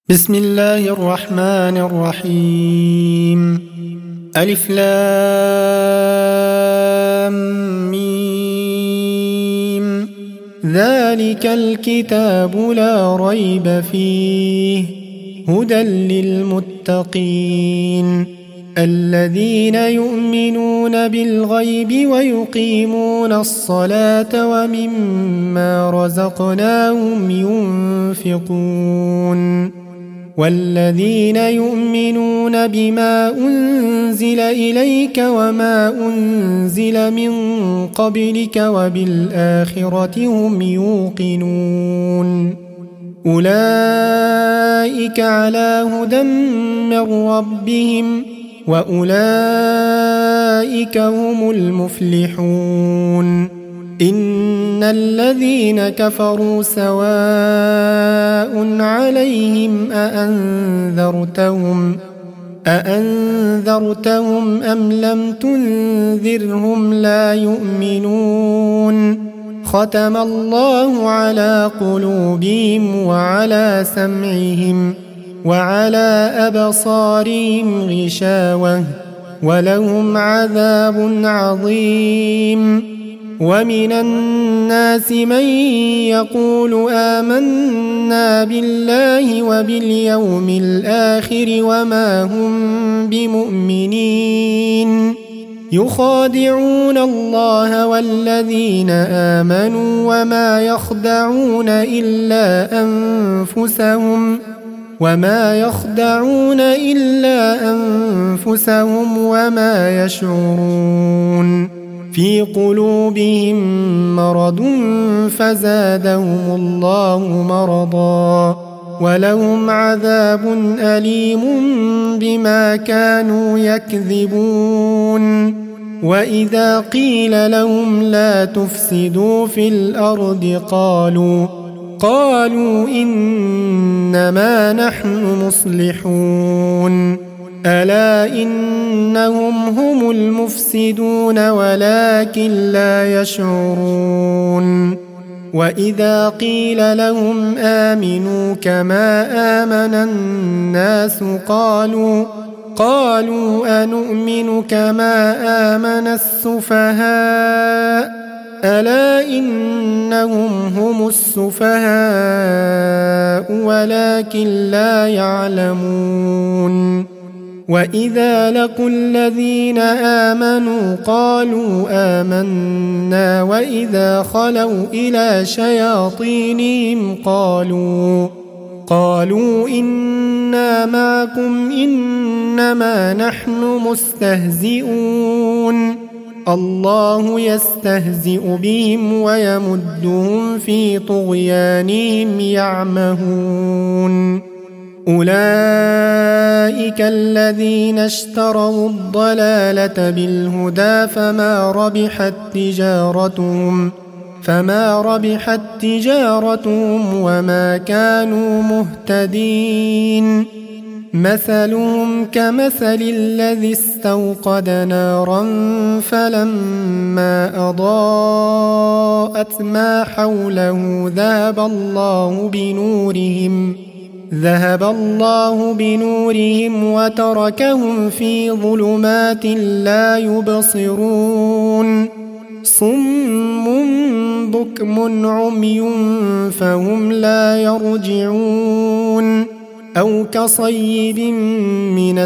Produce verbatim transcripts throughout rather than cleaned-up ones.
بسم الله الرحمن الرحيم. ألف لام ميم. ذلك الكتاب لا ريب فيه هدى للمتقين الذين يؤمنون بالغيب ويقيمون الصلاة ومما رزقناهم ينفقون والذين يؤمنون بما أنزل إليك وما أنزل من قبلك وبالآخرة هم يوقنون أولئك على هدى من ربهم وأولئك هم المفلحون. إن الذين كفروا سواء عليهم أأنذرتهم أأنذرتهم أم لم تنذرهم لا يؤمنون. ختم الله على قلوبهم وعلى سمعهم وعلى أبصارهم غشاوة ولهم عذاب عظيم. ومن الناس من يقول آمنا بالله وباليوم الآخر وما هم بمؤمنين يخادعون الله والذين آمنوا وما يخدعون إلا أنفسهم وما يخدعون إلا أنفسهم وما يشعرون. في قلوبهم مرض فزادهم الله مرضا ولهم عذاب أليم بما كانوا يكذبون. وإذا قيل لهم لا تفسدوا في الأرض قالوا قالوا إنما نحن مصلحون ألا إنهم هم المفسدون ولكن لا يشعرون. وإذا قيل لهم آمنوا كما آمن الناس قالوا قالوا أنؤمن كما آمن السفهاء ألا إنهم هم السفهاء ولكن لا يعلمون. وإذا لقوا الذين آمنوا قالوا آمنا وإذا خلوا إلى شياطينهم قالوا قالوا إنا معكم إنما نحن مستهزئون. الله يستهزئ بهم ويمدهم في طغيانهم يعمهون. أولئك الذين اشتروا الضلالة بالهدى فما ربحت تجارتهم فما ربحت تجارتهم وما كانوا مهتدين. مثلهم كمثل الذي استوقد نارا فلما أضاءت ما حوله ذهب الله بنورهم ذهب الله بنورهم وتركهم في ظلمات لا يبصرون. صم بكم عمي فهم لا يرجعون. أو كصيب من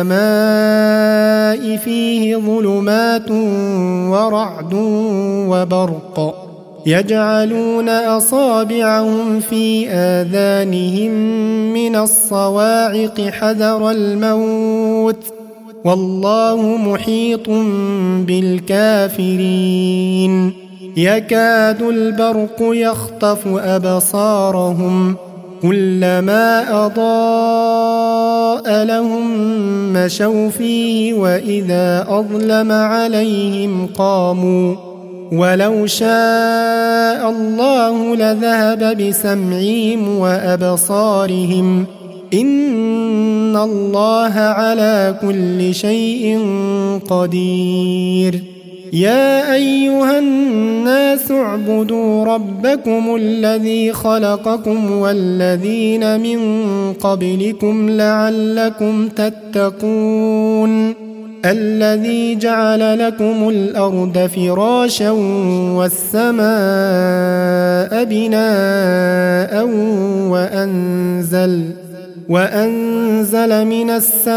السماء فيه ظلمات ورعد وبرق يجعلون أصابعهم في آذانهم من الصواعق حذر الموت والله محيط بالكافرين. يكاد البرق يخطف أبصارهم كلما أضاء لهم مشوا فيه وإذا أظلم عليهم قاموا ولو شاء الله لذهب بسمعهم وأبصارهم إن الله على كل شيء قدير. يا أيها الناس اعبدوا ربكم الذي خلقكم والذين من قبلكم لعلكم تتقون الذي جعل لكم الأرض فراشا والسماء بناء وأنزل وأنزل من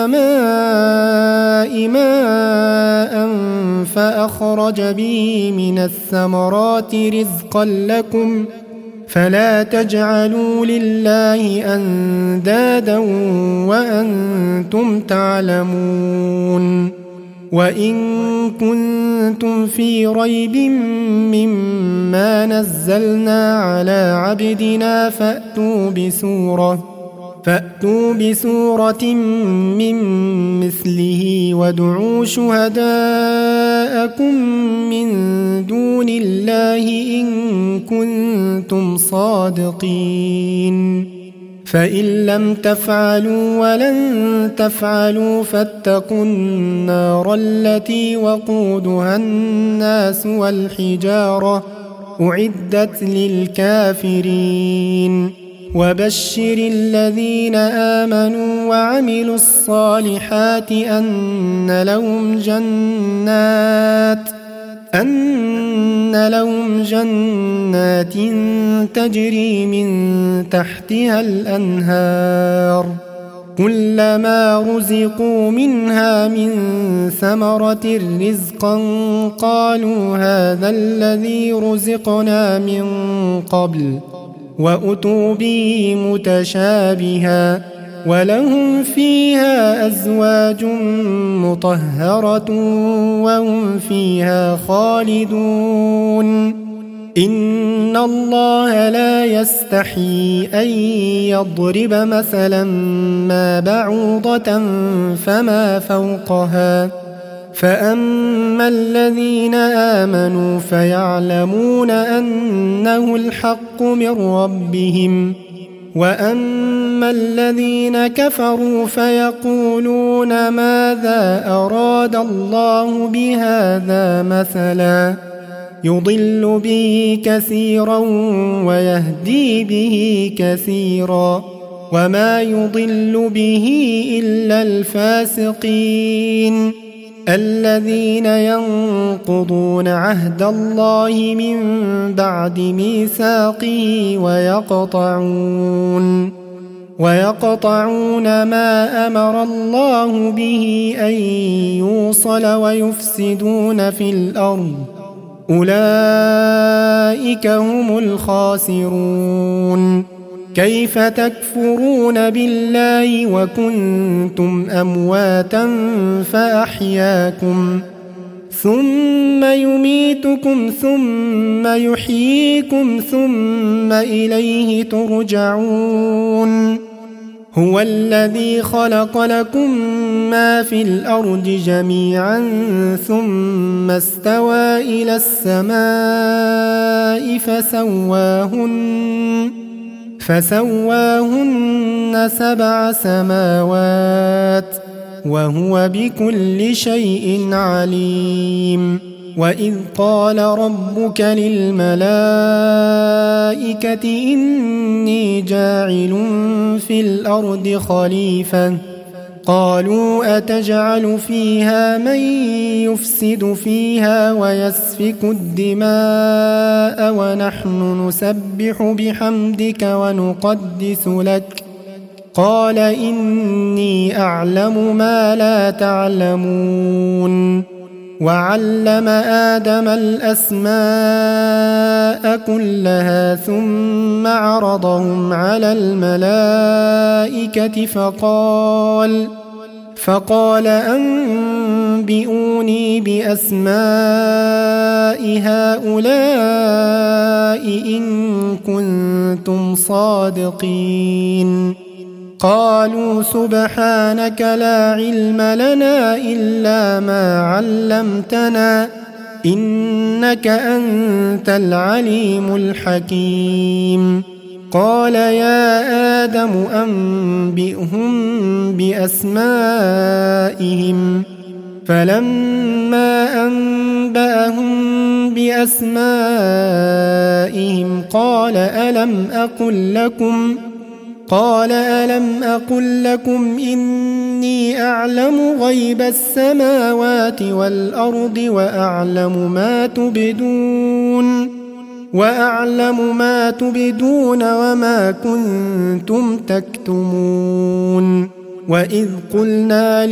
السماء ماء فأخرج به من الثمرات رزقا لكم فلا تجعلوا لله أندادا وأنتم تعلمون وإن كنتم في ريب مما نزلنا على عبدنا فأتوا بسورة فأتوا بسورة من مثله وادعوا شهداءكم من دون الله إن كنتم صادقين فإن لم تفعلوا ولن تفعلوا فاتقوا النار التي وقودها الناس والحجارة أعدت للكافرين وبشر الذين آمنوا وعملوا الصالحات أن لهم جنات أن لهم جنات تجري من تحتها الأنهار كلما رزقوا منها من ثمرة رزقا قالوا هذا الذي رزقنا من قبل وأتوا به متشابها ولهم فيها أزواج مطهرة وهم فيها خالدون إن الله لا يستحيي أن يضرب مثلا ما بعوضة فما فوقها فأما الذين آمنوا فيعلمون أنه الحق من ربهم وأما الذين كفروا فيقولون ماذا أراد الله بهذا مثلا يضل به كثيرا ويهدي به كثيرا وما يضل به إلا الفاسقين الذين ينقضون عهد الله من بعد ميثاقه ويقطعون ويقطعون ما أمر الله به أن يوصل ويفسدون في الأرض أولئك هم الخاسرون كيف تكفرون بالله وكنتم أمواتا فأحياكم ثم يميتكم ثم يحييكم ثم إليه ترجعون هو الذي خلق لكم ما في الأرض جميعا ثم استوى إلى السماء فسواهن فسواهن سبع سماوات وهو بكل شيء عليم وإذ قال ربك للملائكة إني جاعل في الأرض خليفة قالوا أتجعل فيها من يفسد فيها ويسفك الدماء ونحن نسبح بحمدك ونقدس لك قال إني أعلم ما لا تعلمون وعلم آدم الأسماء كلها ثم عرضهم على الملائكة فقال فقال أنبئوني بأسماء هؤلاء إن كنتم صادقين قالوا سبحانك لا علم لنا إلا ما علمتنا إنك أنت العليم الحكيم قال يا آدم أنبئهم بأسمائهم فلما أنبأهم بأسمائهم قال ألم أقل لكم قال ألم أقل لكم إني أعلم غيب السماوات والأرض وأعلم ما تبدون وأعلم ما تبدون وما كنتم تكتمون وإذ قلنا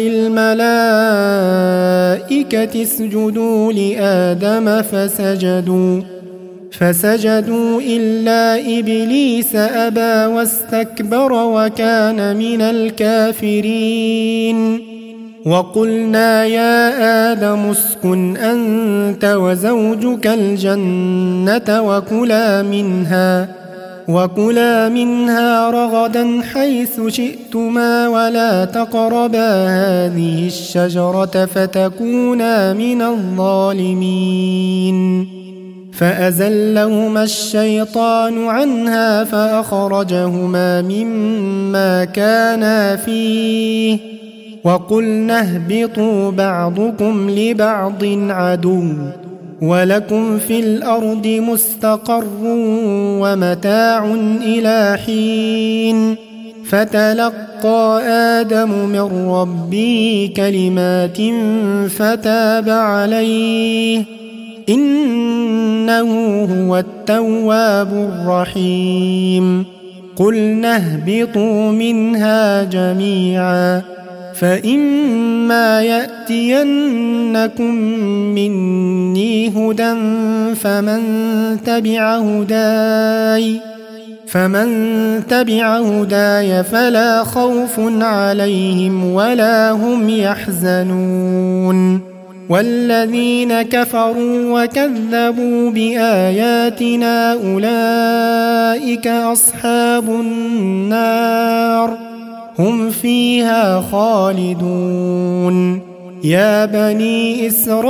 للملائكة اسجدوا لآدم فسجدوا فسجدوا إلا إبليس أبى واستكبر وكان من الكافرين وقلنا يا آدم اسكن أنت وزوجك الجنة وكلا منها وكلا منها رغدا حيث شئتما ولا تقربا هذه الشجرة فتكونا من الظالمين فأزلهما الشيطان عنها فأخرجهما مما كانا فيه وقلنا اهبطوا بعضكم لبعض عدو ولكم في الأرض مستقر ومتاع إلى حين فتلقى آدم من ربه كلمات فتاب عليه إنه هو التواب الرحيم قلنا اهبطوا منها جميعا فإما يأتينكم مني هدى فمن تبع هداي فمن تبع هداي فلا خوف عليهم ولا هم يحزنون والذين كفروا وكذبوا بآياتنا أولئك أصحاب النار هم فيها خالدون يا بني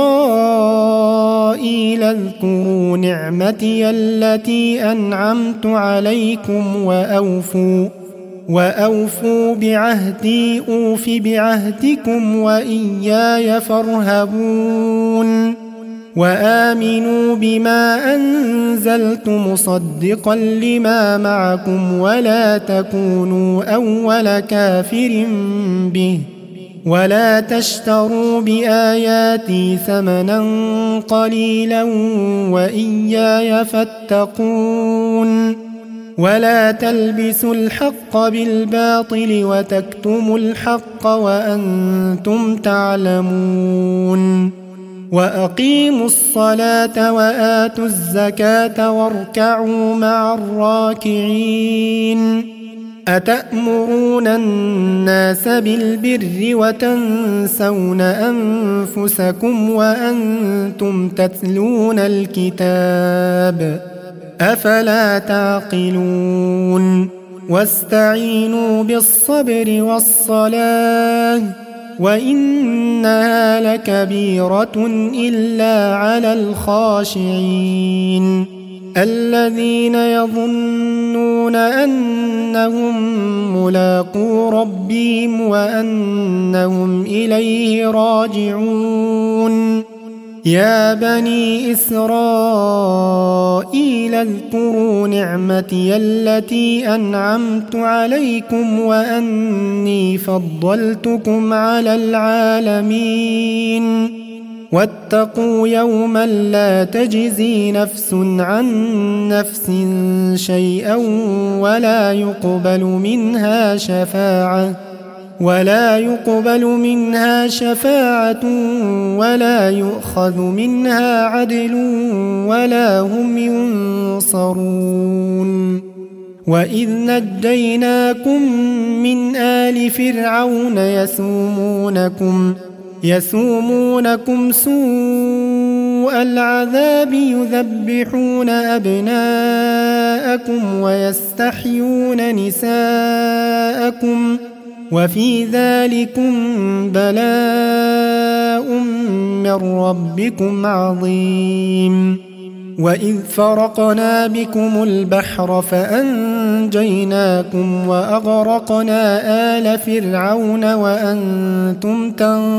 إسرائيل اذكروا نعمتي التي أنعمت عليكم وأوفوا وأوفوا بعهدي أوف بعهدكم وإياي فارهبون وآمنوا بما أنزلت مصدقا لما معكم ولا تكونوا أول كافر به ولا تشتروا بآياتي ثمنا قليلا وإياي فاتقون ولا تلبسوا الحق بالباطل وتكتموا الحق وأنتم تعلمون وأقيموا الصلاة وآتوا الزكاة واركعوا مع الراكعين أتأمرون الناس بالبر وتنسون أنفسكم وأنتم تتلون الكتاب أفلا تعقلون واستعينوا بالصبر والصلاة وإنها لكبيرة إلا على الخاشعين الذين يظنون أنهم ملاقو ربهم وأنهم إليه راجعون يا بني إسرائيل اذكروا نعمتي التي أنعمت عليكم وأني فضلتكم على العالمين واتقوا يوما لا تجزي نفس عن نفس شيئا ولا يقبل منها شفاعة ولا يقبل منها شفاعة ولا يؤخذ منها عدل ولا هم ينصرون وإذ نجيناكم من آل فرعون يسومونكم يسومونكم سوء العذاب يذبحون أبناءكم ويستحيون نساءكم وفي ذلكم بلاء من ربكم عظيم وإذ فرقنا بكم البحر فأنجيناكم وأغرقنا آل فرعون وأنتم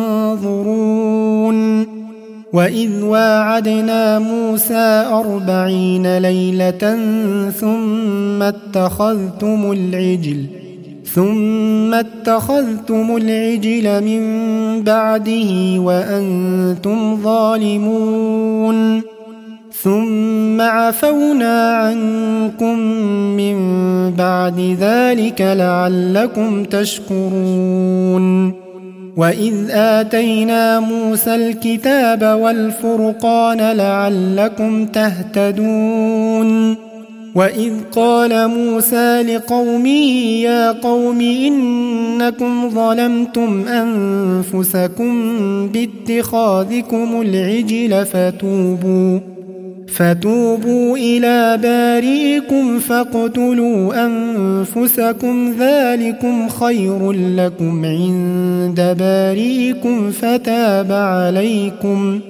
تنظرون وإذ واعدنا موسى أربعين ليلة ثم اتخذتم العجل ثم اتخذتم العجل من بعده وأنتم ظالمون ثم عفونا عنكم من بعد ذلك لعلكم تشكرون وإذ آتينا موسى الكتاب والفرقان لعلكم تهتدون وإذ قال موسى لقومه يا قوم إنكم ظلمتم أنفسكم باتخاذكم العجل فتوبوا فتوبوا إلى بارئكم فاقتلوا أنفسكم ذلكم خير لكم عند بارئكم فتاب عليكم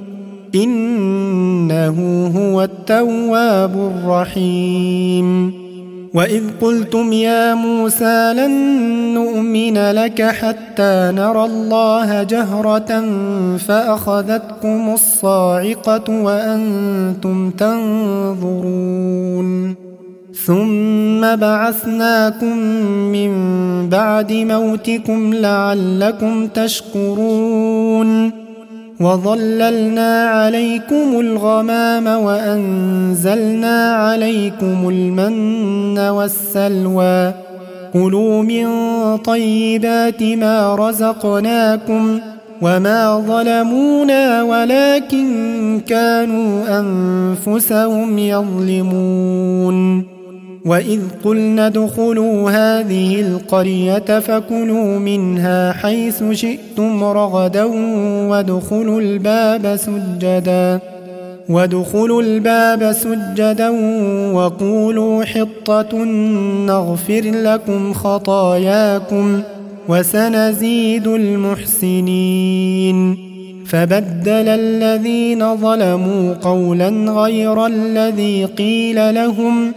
إنه هو التواب الرحيم وإذ قلتم يا موسى لن نؤمن لك حتى نرى الله جهرة فأخذتكم الصاعقة وأنتم تنظرون ثم بعثناكم من بعد موتكم لعلكم تشكرون وظللنا عليكم الغمام وأنزلنا عليكم المن والسلوى كلوا من طيبات ما رزقناكم وما ظلمونا ولكن كانوا أنفسهم يظلمون وإذ قلنا ادخلوا هذه القرية فكلوا منها حيث شئتم رغدا وادخلوا الباب سجدا وادخلوا الباب سجدا وقولوا حطة نغفر لكم خطاياكم وسنزيد المحسنين فبدل الذين ظلموا قولا غير الذي قيل لهم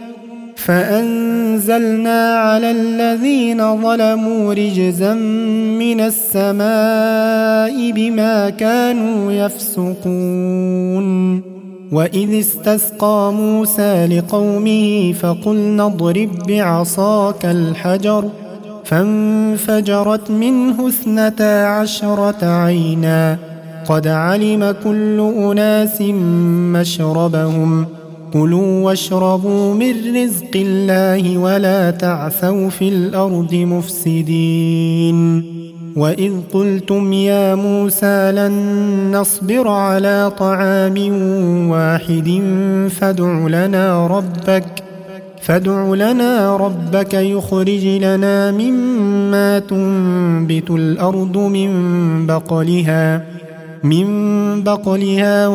فأنزلنا على الذين ظلموا رجزا من السماء بما كانوا يفسقون وإذ استسقى موسى لقومه فقلنا اضرب بعصاك الحجر فانفجرت منه اثنتا عشرة عينا قد علم كل أناس مشربهم كلوا واشربوا من رزق الله ولا تعثوا في الأرض مفسدين وإذ قلتم يا موسى لن نصبر على طعام واحد فادع لنا ربك فادع لنا ربك يخرج لنا مما تنبت الأرض من بقلها من بقلها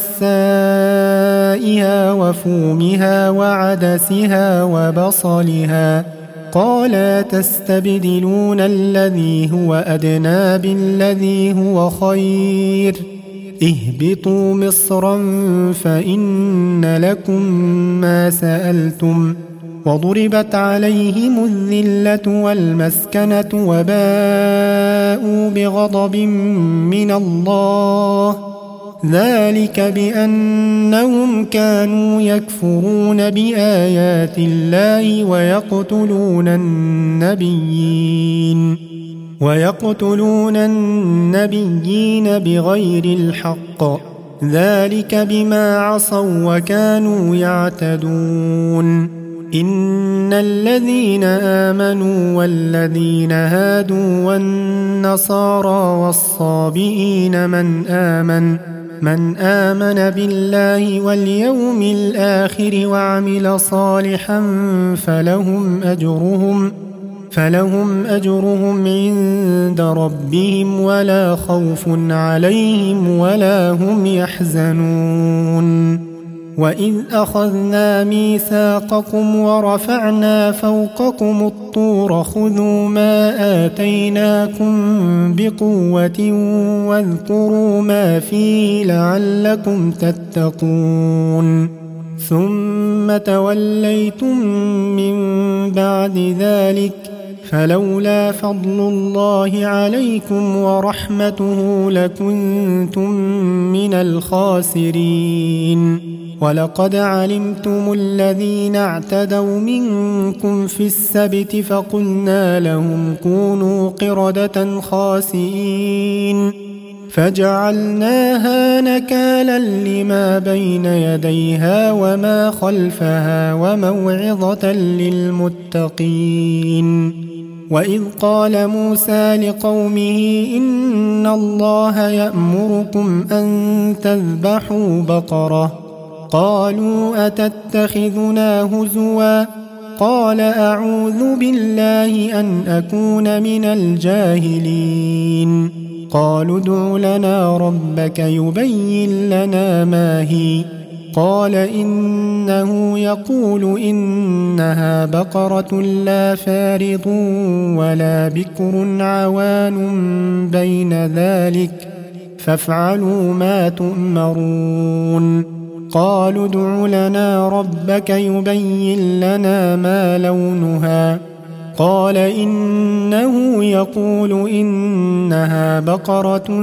وقثائها وفومها وعدسها وبصلها قال تستبدلون الذي هو أدنى بالذي هو خير اهبطوا مصرا فإن لكم ما سألتم وضربت عليهم الذلة والمسكنة وباءوا بغضب من الله ذلك بأنهم كانوا يكفرون بآيات الله ويقتلون النبيين ويقتلون النبيين بغير الحق ذلك بما عصوا وكانوا يعتدون إن الذين آمنوا والذين هادوا والنصارى والصابئين من آمن من آمن بالله واليوم الآخر وعمل صالحا فلهم أجرهم فلهم أجرهم عند ربهم ولا خوف عليهم ولا هم يحزنون وإذ أخذنا ميثاقكم ورفعنا فوقكم الطور خذوا ما آتيناكم بقوة واذكروا ما فيه لعلكم تتقون ثم توليتم من بعد ذلك فلولا فضل الله عليكم ورحمته لكنتم من الخاسرين. ولقد علمتم الذين اعتدوا منكم في السبت فقلنا لهم كونوا قردة خاسئين فجعلناها نكالا لما بين يديها وما خلفها وموعظة للمتقين. وإذ قال موسى لقومه إن الله يأمركم أن تذبحوا بقرة قالوا أتتخذنا هزوا قال أعوذ بالله أن أكون من الجاهلين. قالوا ادع لنا ربك يبين لنا ما هي قال إنه يقول إنها بقرة لا فارض ولا بكر عوان بين ذلك فافعلوا ما تؤمرون. قالوا ادع لنا ربك يبين لنا ما لونها قال إنه يقول إنها بقرة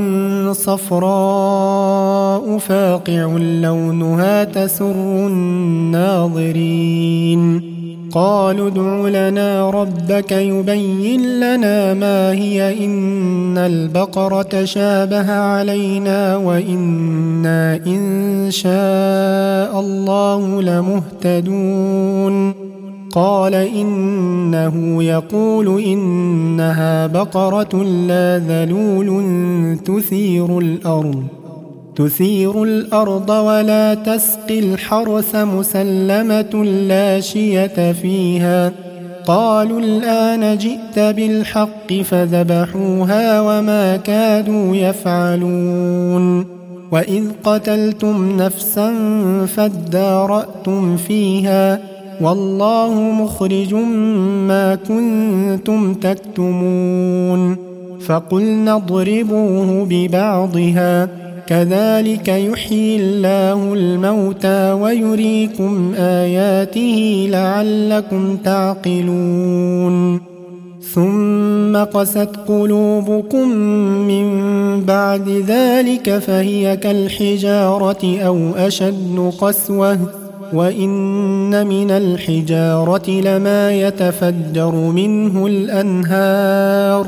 صفراء فاقع لونها تسر الناظرين. قالوا ادع لنا ربك يبين لنا ما هي إن البقرة شابه علينا وإنا إن شاء الله لمهتدون. قال إنه يقول إنها بقرة لا ذلول تثير الأرض تثير الأرض ولا تسقي الحرث مسلمة لا شية فيها. قالوا الآن جئت بالحق فذبحوها وما كادوا يفعلون. وإذ قتلتم نفسا فادارأتم فيها والله مخرج ما كنتم تكتمون. فقلنا اضربوه ببعضها كذلك يحيي الله الموتى ويريكم آياته لعلكم تعقلون. ثم قست قلوبكم من بعد ذلك فهي كالحجارة أو أشد قسوة وإن من الحجارة لما يتفجر منه الأنهار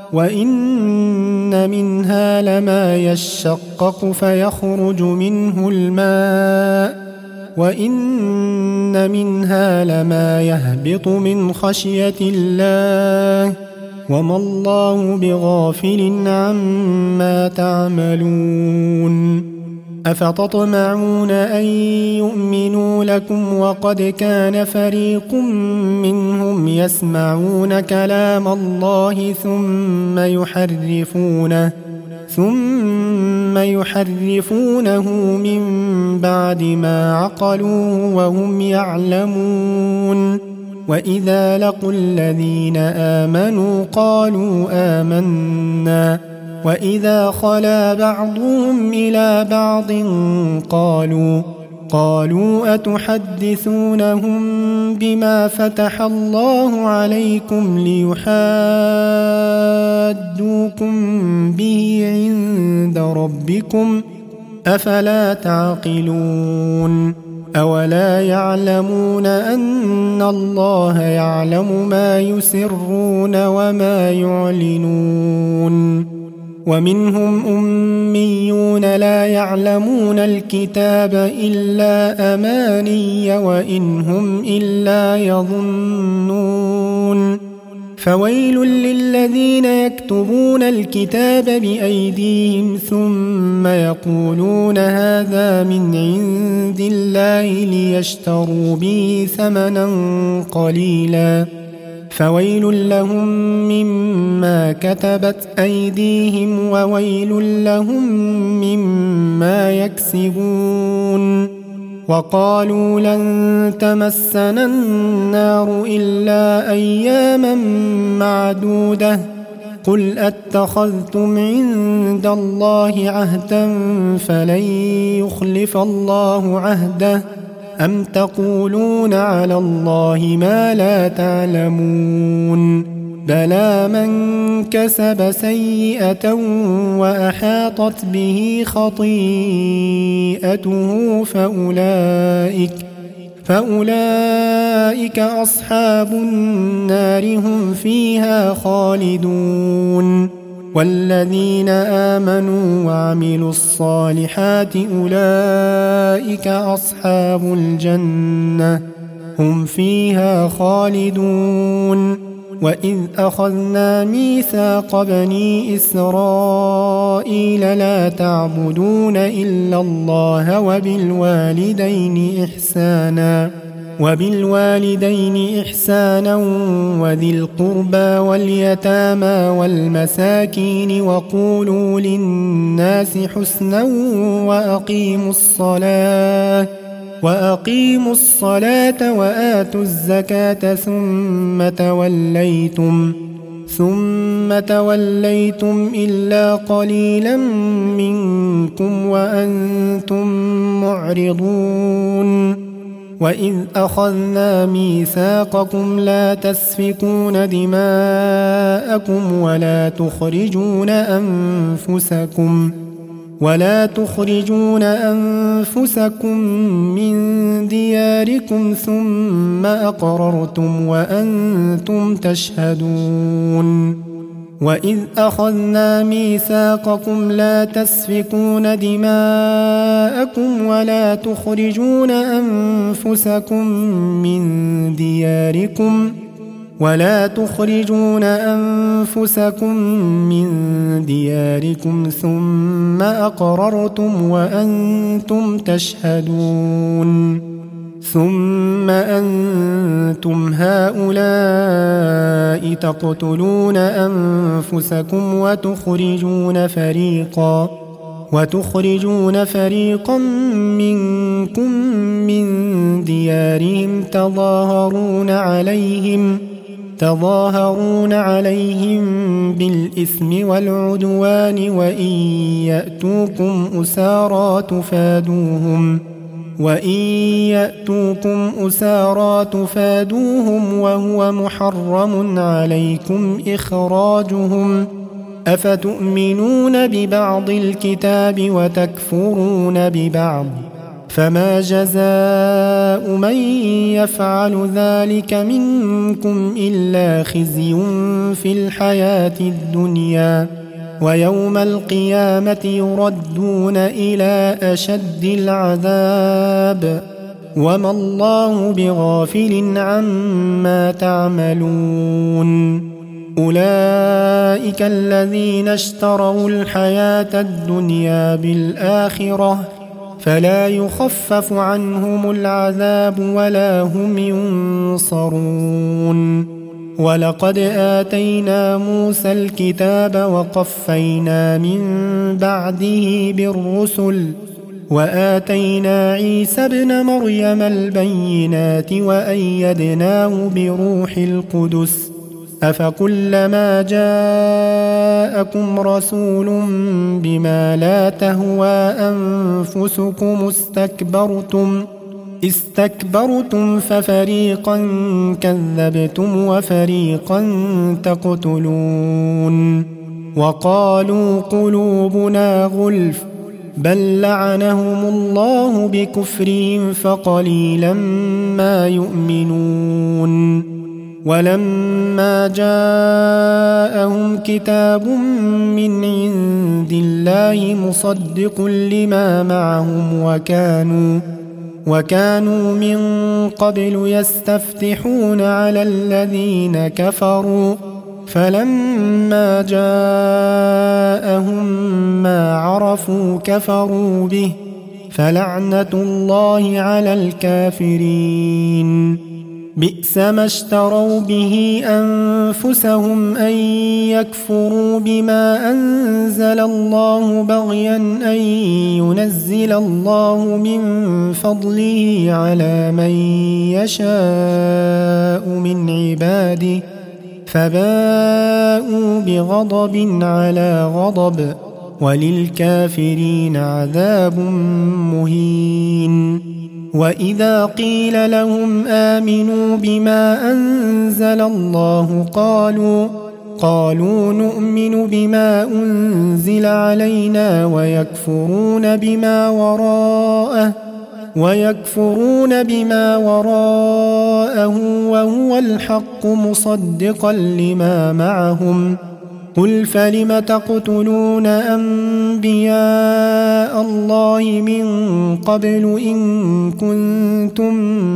وإن منها لما يشقق فيخرج منه الماء وإن منها لما يهبط من خشية الله وما الله بغافل عما تعملون. أفتطمعون أن يؤمنوا لكم وقد كان فريق منهم يسمعون كلام الله ثم يحرفونه ثم يحرفونه من بعد ما عقلوه وهم يعلمون. وإذا لقوا الذين آمنوا قالوا آمنا وإذا خلا بعضهم إلى بعض قالوا قالوا أتحدثونهم بما فتح الله عليكم ليحاجوكم به عند ربكم أفلا تعقلون. أولا يعلمون أن الله يعلم ما يسرون وما يعلنون. ومنهم أميون لا يعلمون الكتاب إلا أماني وإن هم إلا يظنون. فويل للذين يكتبون الكتاب بأيديهم ثم يقولون هذا من عند الله ليشتروا به ثمنا قليلا فويل لهم مما كتبت أيديهم وويل لهم مما يكسبون. وقالوا لن تمسنا النار إلا أياما معدودة قل أتخذتم عند الله عهدا فلن يخلف الله عهده أم تقولون على الله ما لا تعلمون بلى من كسب سيئة وأحاطت به خطيئته فأولئك فأولئك أصحاب النار هم فيها خالدون والذين آمنوا وعملوا الصالحات أولئك أصحاب الجنة هم فيها خالدون وإذ أخذنا ميثاق بني إسرائيل لا تعبدون إلا الله وبالوالدين إحسانا وبالوالدين إحسانا وذي القربى واليتامى والمساكين وقولوا للناس حسنا وأقيموا الصلاة وأقيموا الصلاة وآتوا الزكاة ثم توليتم ثم توليتم إلا قليلا منكم وأنتم معرضون وإذ أخذنا ميثاقكم لا تسفكون دماءكم ولا تخرجون أنفسكم ولا تخرجون أنفسكم من دياركم ثم أقررتم وأنتم تشهدون وإذ أخذنا ميثاقكم لا تسفكون دماءكم ولا تخرجون أنفسكم من دياركم ولا تخرجون أنفسكم من دياركم ثم أقررتم وأنتم تشهدون ثم أنتم هؤلاء تقتلون أنفسكم وتخرجون فريقا وتخرجون فريقا منكم من ديارهم تظاهرون عليهم تظاهرون عليهم بالإثم والعدوان وإن يأتوكم أسارى تفادوهم وإن يأتوكم أسارى تفادوهم وهو محرم عليكم إخراجهم أفتؤمنون ببعض الكتاب وتكفرون ببعض فما جزاء من يفعل ذلك منكم إلا خزي في الحياة الدنيا ويوم القيامة يردون إلى أشد العذاب وما الله بغافل عما تعملون أولئك الذين اشتروا الحياة الدنيا بالآخرة فلا يخفف عنهم العذاب ولا هم ينصرون ولقد آتينا موسى الكتاب وقفينا من بعده بالرسل وآتينا عيسى ابن مريم البينات وأيدناه بروح القدس أفكلما جاءكم رسول بما لا تهوى أنفسكم استكبرتم استكبرتم ففريقا كذبتم وفريقا تقتلون وقالوا قلوبنا غلف بل لعنهم الله بكفرهم فقليلا ما يؤمنون ولما جاءهم كتاب من عند الله مصدق لما معهم وكانوا وكانوا من قبل يستفتحون على الذين كفروا فلما جاءهم ما عرفوا كفروا به فلعنة الله على الكافرين بئس ما اشتروا به أنفسهم أن يكفروا بما أنزل الله بغيا أن ينزل الله من فضله على من يشاء من عباده فباءوا بغضب على غضب وللكافرين عذاب مهين وإذا قيل لهم آمنوا بما أنزل الله قالوا قالوا نؤمن بما أنزل علينا ويكفرون بما وراءه ويكفرون بما وراءه وهو الحق مصدقا لما معهم قل فلم تقتلون أنبياء الله من قبل إن كنتم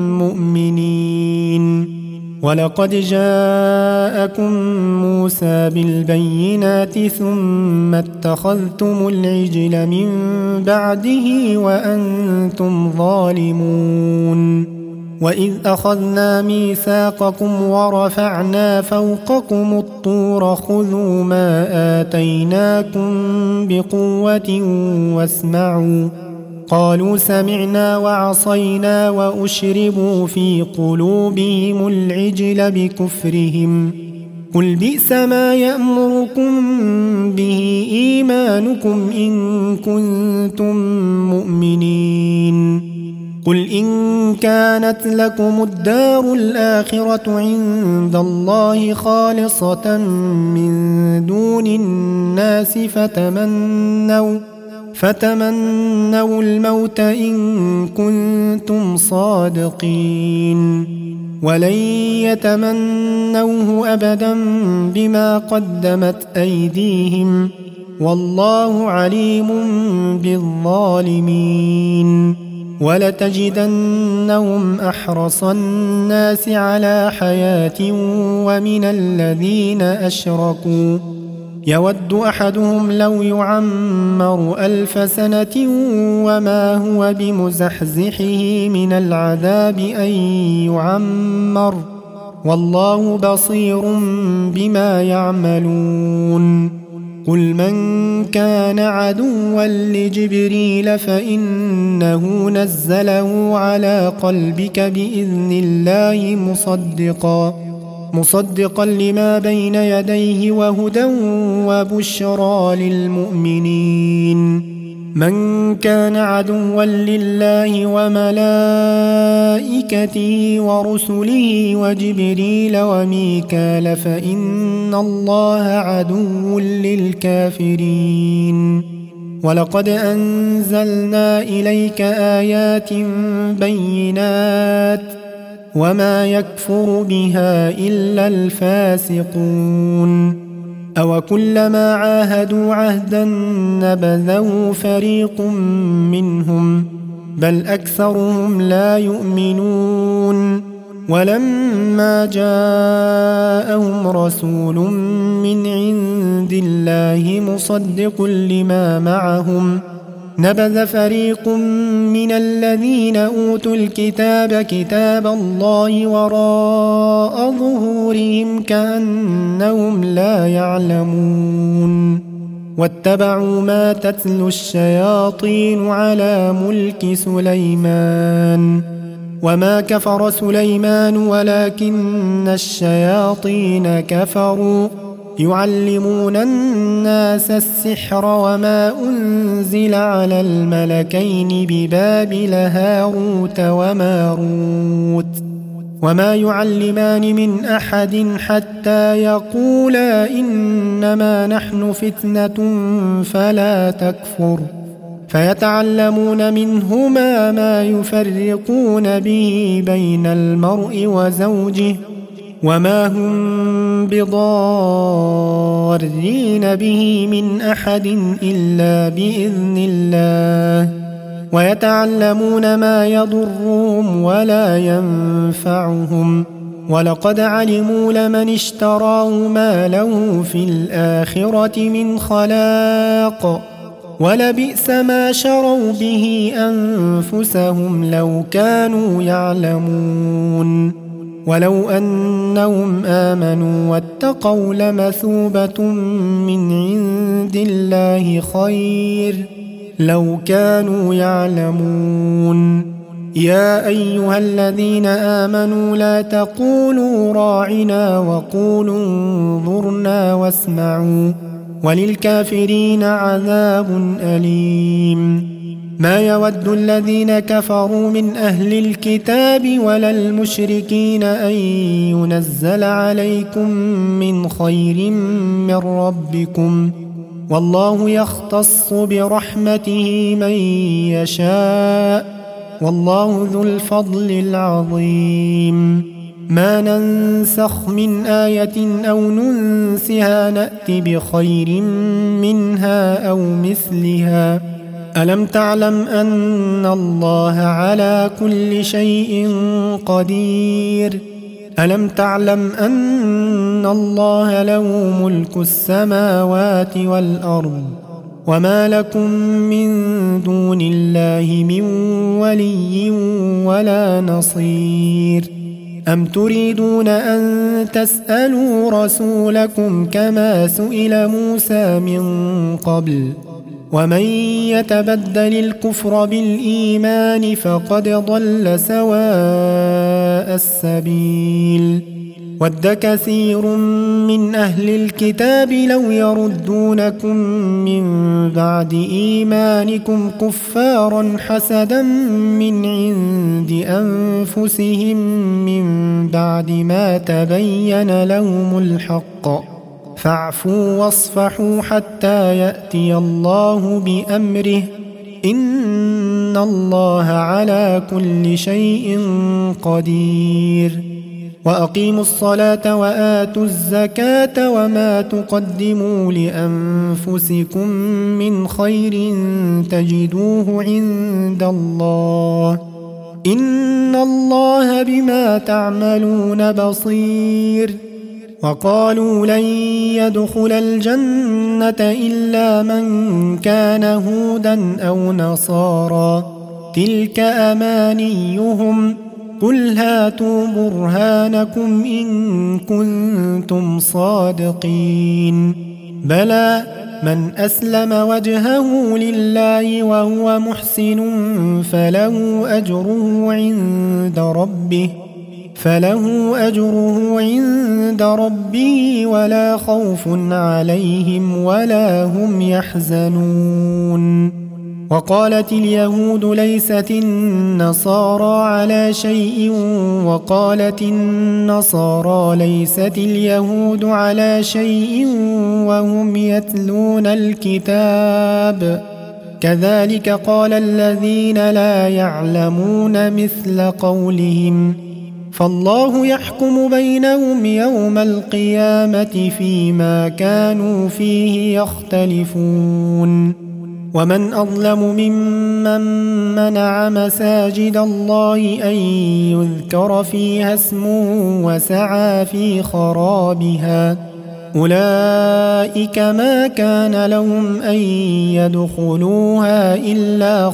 مؤمنين ولقد جاءكم موسى بالبينات ثم اتخذتم العجل من بعده وأنتم ظالمون وإذ أخذنا ميثاقكم ورفعنا فوقكم الطور خذوا ما آتيناكم بقوة واسمعوا قالوا سمعنا وعصينا وأشربوا في قلوبهم العجل بكفرهم قل بئس ما يأمركم به إيمانكم إن كنتم مؤمنين قل إن كانت لكم الدار الآخرة عند الله خالصة من دون الناس فتمنوا فتمنوا الموت إن كنتم صادقين ولن يتمنوه أبدا بما قدمت أيديهم والله عليم بالظالمين ولتجدنهم أحرص الناس على حياة ومن الذين أشركوا يود أحدهم لو يعمر ألف سنة وما هو بمزحزحه من العذاب أن يعمر والله بصير بما يعملون قل من كان عدوا لجبريل فإنه نزله على قلبك بإذن الله مصدقا مصدقا لما بين يديه وهدى وبشرى للمؤمنين من كان عدوا لله وملائكته ورسله وجبريل وميكال فإن الله عدو للكافرين ولقد أنزلنا إليك آيات بينات وما يكفر بها إلا الفاسقون أوكلما عاهدوا عهدا نبذه فريق منهم بل أكثرهم لا يؤمنون ولما جاءهم رسول من عند الله مصدق لما معهم نبذ فريق من الذين أوتوا الكتاب كتاب الله وراء ظهورهم كأنهم لا يعلمون واتبعوا ما تتلو الشياطين على ملك سليمان وما كفر سليمان ولكن الشياطين كفروا يعلمون الناس السحر وما أنزل على الملكين ببابل هاروت وماروت وما يعلمان من أحد حتى يقولا إنما نحن فتنة فلا تكفر فيتعلمون منهما ما يفرقون به بين المرء وزوجه وما هم بضارين به من أحد إلا بإذن الله ويتعلمون ما يضرهم ولا ينفعهم ولقد علموا لمن اشتراه ما له في الآخرة من خلاق ولبئس ما شروا به أنفسهم لو كانوا يعلمون ولو أنهم آمنوا واتقوا لمثوبة من عند الله خير لو كانوا يعلمون يا أيها الذين آمنوا لا تقولوا راعنا وقولوا انظرنا واسمعوا وللكافرين عذاب أليم ما يود الذين كفروا من أهل الكتاب ولا المشركين أن ينزل عليكم من خير من ربكم، والله يختص برحمته من يشاء، والله ذو الفضل العظيم. ما ننسخ من آية أو ننسها نأت بخير منها أو مثلها. ألم تعلم أن الله على كل شيء قدير؟ ألم تعلم أن الله له ملك السماوات والأرض، وما لكم من دون الله من ولي ولا نصير؟ أم تريدون أن تسألوا رسولكم كما سئل موسى من قبل؟ ومن يتبدل الكفر بالإيمان فقد ضل سواء السبيل. ود كثير من أهل الكتاب لو يردونكم من بعد إيمانكم كفارا حسدا من عند أنفسهم من بعد ما تبين لهم الحق، فاعفوا واصفحوا حتى يأتي الله بأمره، إن الله على كل شيء قدير. وأقيموا الصلاة وآتوا الزكاة وما تقدموا لأنفسكم من خير تجدوه عند الله، إن الله بما تعملون بصير. وقالوا لن يدخل الجنة إلا من كان هودا أو نصارى، تلك أمانيهم، قل هاتوا برهانكم إن كنتم صادقين. بلى من أسلم وجهه لله وهو محسن فله أجره عند ربه فله أجره عند ربه ولا خوف عليهم ولا هم يحزنون. وقالت اليهود ليست النصارى على شيء، وقالت النصارى ليست اليهود على شيء وهم يتلون الكتاب، كذلك قال الذين لا يعلمون مثل قولهم، فالله يحكم بينهم يوم القيامة فيما كانوا فيه يختلفون. ومن أظلم ممن منع مساجد الله أن يذكر فيها اسمه وسعى في خرابها، أولئك ما كان لهم أن يدخلوها إلا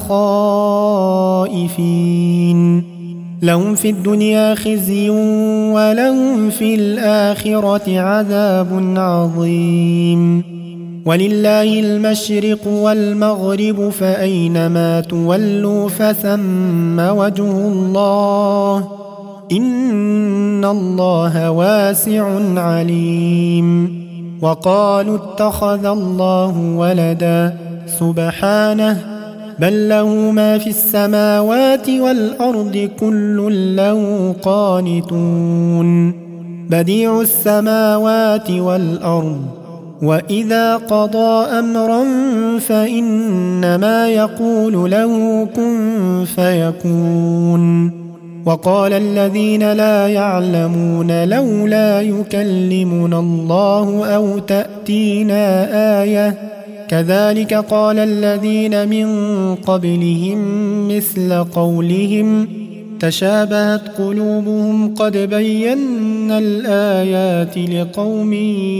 خائفين، لهم في الدنيا خزي ولهم في الآخرة عذاب عظيم. ولله المشرق والمغرب فأينما تولوا فثم وجه الله، إن الله واسع عليم. وقالوا اتخذ الله ولدا، سبحانه، بل له ما في السماوات والأرض كل له قانتون، بديع السماوات والأرض، وإذا قضى أمرا فإنما يقول له كن فيكون. وقال الذين لا يعلمون لولا يكلمنا الله أو تأتينا آية، كذلك قال الذين من قبلهم مثل قولهم تشابهت قلوبهم قد بينا الآيات لقوم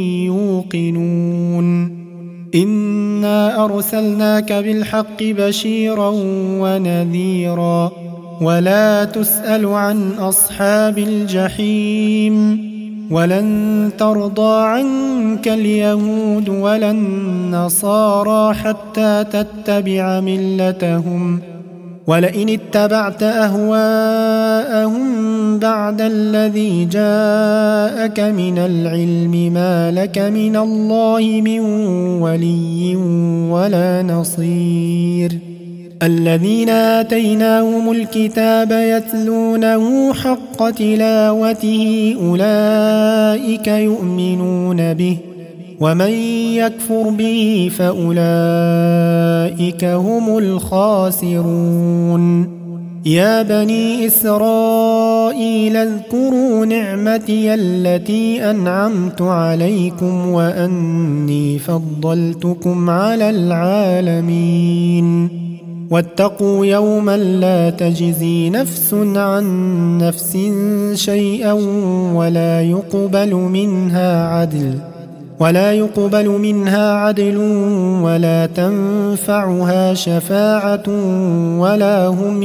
يوقنون. إنا أرسلناك بالحق بشيرا ونذيرا، ولا تسأل عن أصحاب الجحيم. ولن ترضى عنك اليهود ولا النصارى حتى تتبع ملتهم، ولئن اتبعت أهواءهم بعد الذي جاءك من العلم ما لك من الله من ولي ولا نصير. الذين آتيناهم الكتاب يتلونه حق تلاوته أولئك يؤمنون به ومن يكفر به فأولئك هم الخاسرون يا بني إسرائيل اذكروا نعمتي التي أنعمت عليكم وأني فضلتكم على العالمين واتقوا يوما لا تجزي نفس عن نفس شيئا ولا يقبل منها عدل ولا يقبل منها عدل ولا تنفعها شفاعة ولا هم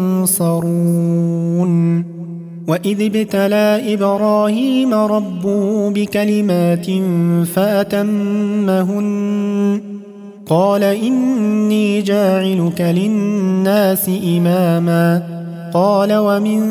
ينصرون وإذ ابتلى إبراهيم ربه بكلمات فأتمهن قال إني جاعلك للناس إماما قال ومن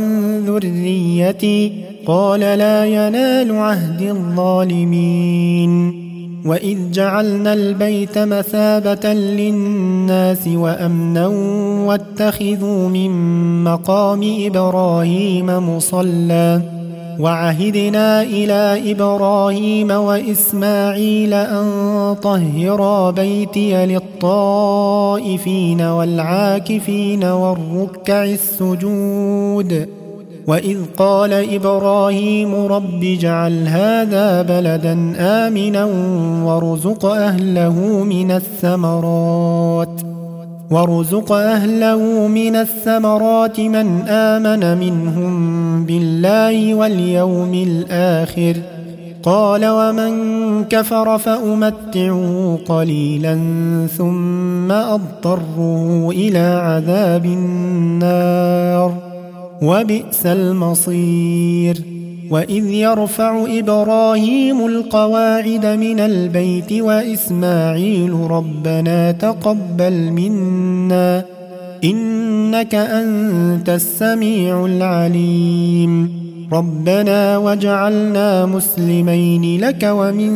ذريتي قال لا ينال عهد الظالمين وإذ جعلنا البيت مثابة للناس وأمنا واتخذوا من مقام إبراهيم مصلى وعهدنا إلى إبراهيم وإسماعيل أن طهرا بيتي للطائفين والعاكفين والركع السجود وإذ قال إبراهيم رب اجعل هذا بلدا آمنا وارزق أهله من الثمرات وارزق أهله من الثمرات من آمن منهم بالله واليوم الآخر قال ومن كفر فأمتعه قليلا ثم أضطره إلى عذاب النار وبئس المصير وإذ يرفع إبراهيم القواعد من البيت وإسماعيل ربنا تقبل منا إنك أنت السميع العليم ربنا واجعلنا مسلمين لك ومن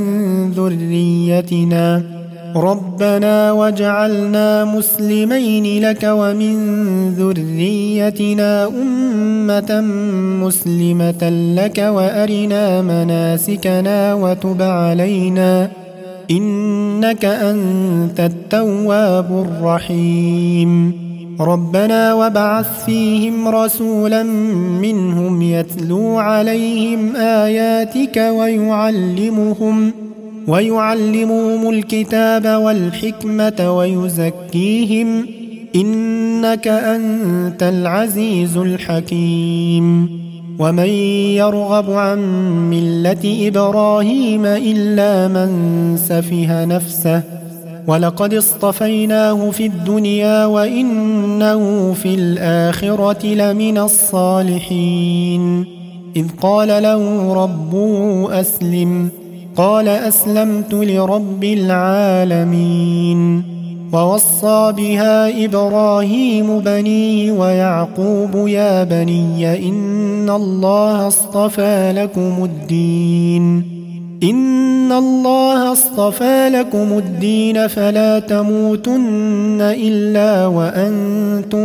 ذريتنا ربنا واجعلنا مسلمين لك ومن ذريتنا أمة مسلمة لك وأرنا مناسكنا وتب علينا إنك أنت التواب الرحيم ربنا وابعث فيهم رسولا منهم يتلو عليهم آياتك ويعلمهم ويعلمهم الكتاب والحكمة ويزكيهم إنك أنت العزيز الحكيم ومن يرغب عن ملة إبراهيم إلا من سفه نفسه ولقد اصطفيناه في الدنيا وإنه في الآخرة لمن الصالحين إذ قال له ربه أسلم قال أسلمت لرب العالمين ووصى بها إبراهيم بنيه ويعقوب يا بني إن الله اصطفى لكم الدين إن الله اصطفى لكم الدين فلا تموتن إلا وأنتم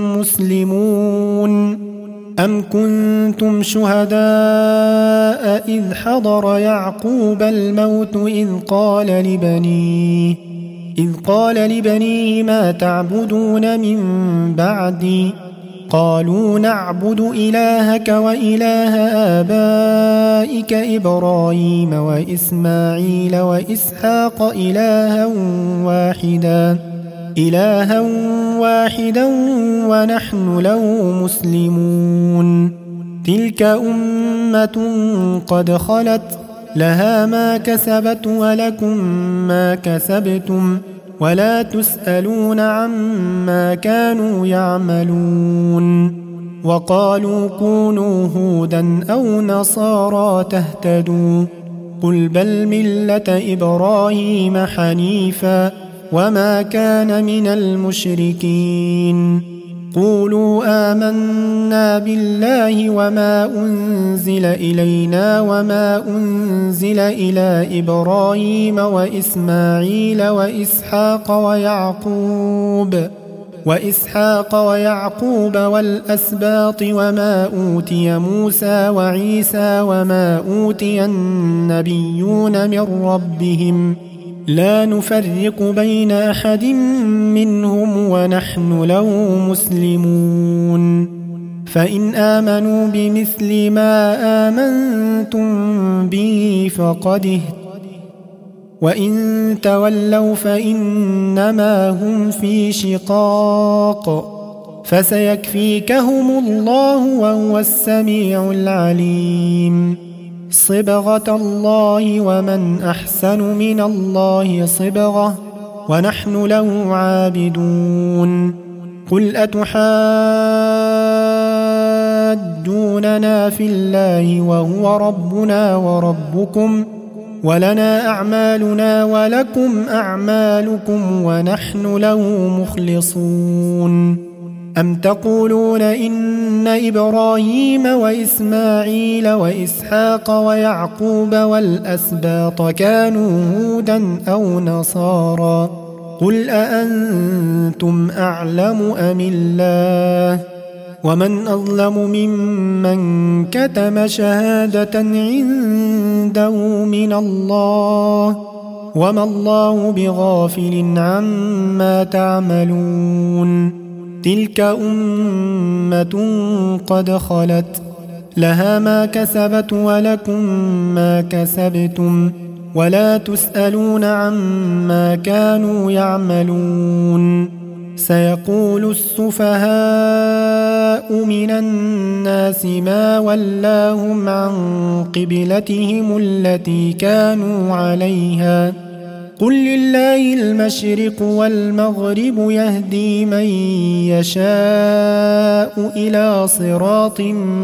مسلمون أم كنتم شهداء إذ حضر يعقوب الموت إذ قال لبنيه إذ قال لبنيه ما تعبدون من بعدي قالوا نعبد إلهك وإله آبائك إبراهيم وإسماعيل وإسحاق إلها واحدا إلها واحدا ونحن له مسلمون تلك أمة قد خلت لها ما كسبت ولكم ما كسبتم ولا تسألون عما كانوا يعملون وقالوا كونوا هودا أو نصارى تهتدوا قل بل ملة إبراهيم حنيفا وما كان من المشركين قولوا آمنا بالله وما أنزل إلينا وما أنزل إلى إبراهيم وإسماعيل وإسحاق ويعقوب وإسحاق ويعقوب والأسباط وما أوتي موسى وعيسى وما أوتي النبيون من ربهم لا نفرق بين أحد منهم ونحن له مسلمون فإن آمنوا بمثل ما آمنتم به فقد اهتدوا وإن تولوا فإنما هم في شقاق فسيكفيكهم الله وهو السميع العليم صبغة الله ومن أحسن من الله صبغة ونحن له عابدون قل أتحاجوننا في الله وهو ربنا وربكم ولنا أعمالنا ولكم أعمالكم ونحن له مخلصون أم تقولون إن إبراهيم وإسماعيل وإسحاق ويعقوب والأسباط كانوا هودا أو نصارى قل أأنتم أعلم أم الله ومن أظلم ممن كتم شهادة عنده من الله وما الله بغافل عما تعملون تلك أمة قد خلت لها ما كسبت ولكم ما كسبتم ولا تسألون عما كانوا يعملون سيقول السفهاء من الناس ما ولاهم عن قبلتهم التي كانوا عليها قل لله المشرق والمغرب يهدي من يشاء إلى صراط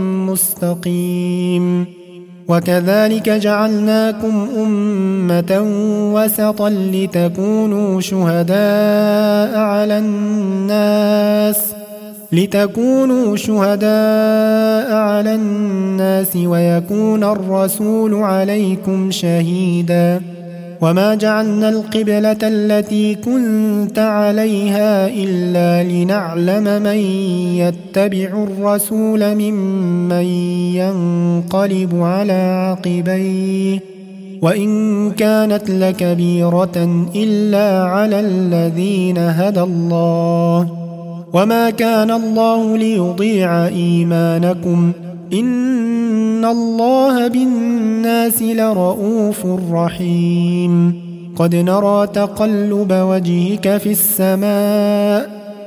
مستقيم وكذلك جعلناكم أمة وسطا لتكونوا شهداء على الناس لتكونوا شهداء على الناس ويكون الرسول عليكم شهيدا وما جعلنا القبلة التي كنت عليها إلا لنعلم من يتبع الرسول ممن ينقلب على عقبيه وإن كانت لكبيرة إلا على الذين هدى الله وما كان الله ليضيع إيمانكم إن الله بالناس لرؤوف رحيم قد نرى تقلب وجهك في السماء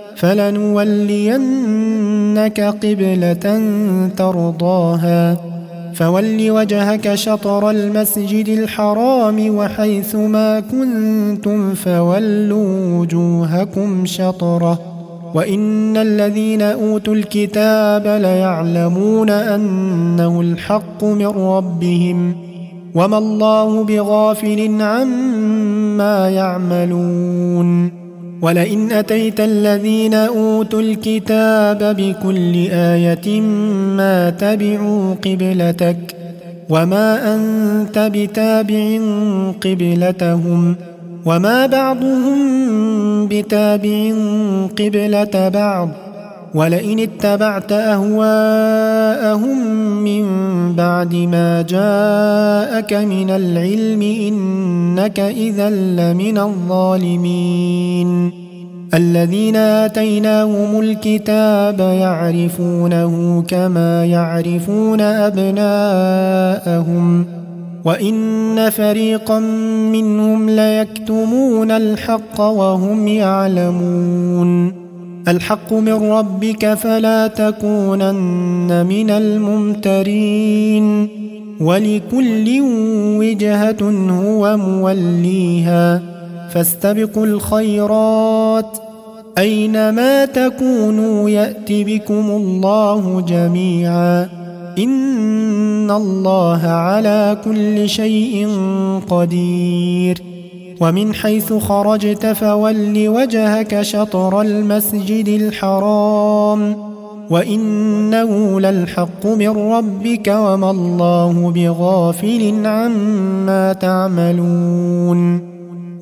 فلنولينك قبلة ترضاها فول وجهك شطر المسجد الحرام وحيث ما كنتم فولوا وجوهكم شطره وإن الذين أوتوا الكتاب ليعلمون أنه الحق من ربهم وما الله بغافل عما يعملون ولئن أتيت الذين أوتوا الكتاب بكل آية ما تبعوا قبلتك وما أنت بتابع قبلتهم وما بعضهم بتابع قبلة بعض ولئن اتبعت أهواءهم من بعد ما جاءك من العلم إنك إذا لمن الظالمين الذين آتيناهم الكتاب يعرفونه كما يعرفون أبناءهم وإن فريقا منهم ليكتمون الحق وهم يعلمون الحق من ربك فلا تكونن من الممترين ولكل وجهة هو موليها فاستبقوا الخيرات أينما تكونوا يأت بكم الله جميعا إن الله على كل شيء قدير ومن حيث خرجت فول وجهك شطر المسجد الحرام وإنه للحق من ربك وما الله بغافل عما تعملون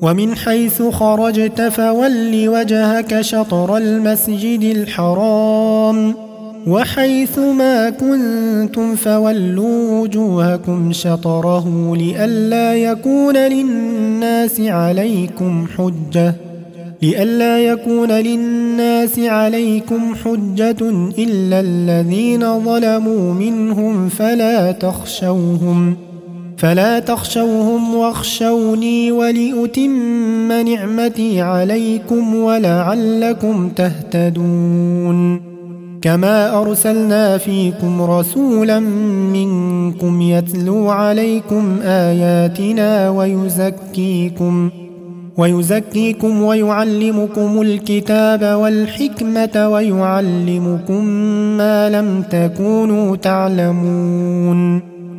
ومن حيث خرجت فول وجهك شطر المسجد الحرام وحيث ما كنتم فولوا وجوهكم شطره لئلا يكون للناس عليكم حجة لئلا يكون للناس عليكم حجة إلا الذين ظلموا منهم فلا تخشوهم فلا تخشوهم واخشوني ولأتم نعمتي عليكم ولعلكم تهتدون كما أرسلنا فيكم رسولا منكم يتلو عليكم آياتنا ويزكيكم ويزكيكم ويعلمكم الكتاب والحكمة ويعلمكم ما لم تكونوا تعلمون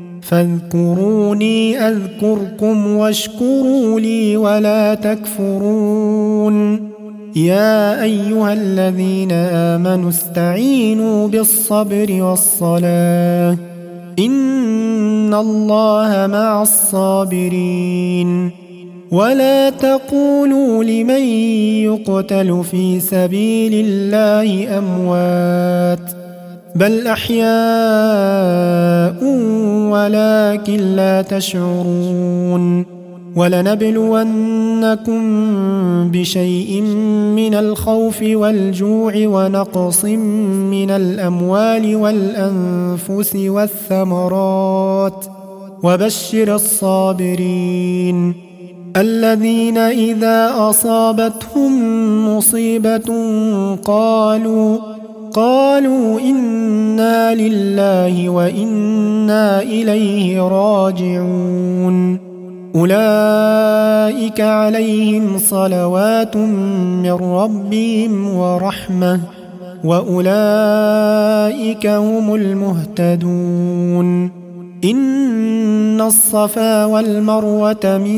فاذكروني أذكركم واشكروا لي ولا تكفرون يا أيها الذين آمنوا استعينوا بالصبر والصلاة إن الله مع الصابرين ولا تقولوا لمن يقتل في سبيل الله أموات بل أحياء ولكن لا تشعرون ولنبلونكم بشيء من الخوف والجوع ونقص من الأموال والأنفس والثمرات وبشر الصابرين الذين إذا أصابتهم مصيبة قالوا قالوا إنا لله وإنا إليه راجعون أولئك عليهم صلوات من ربهم ورحمة وأولئك هم المهتدون إن الصفا والمروة من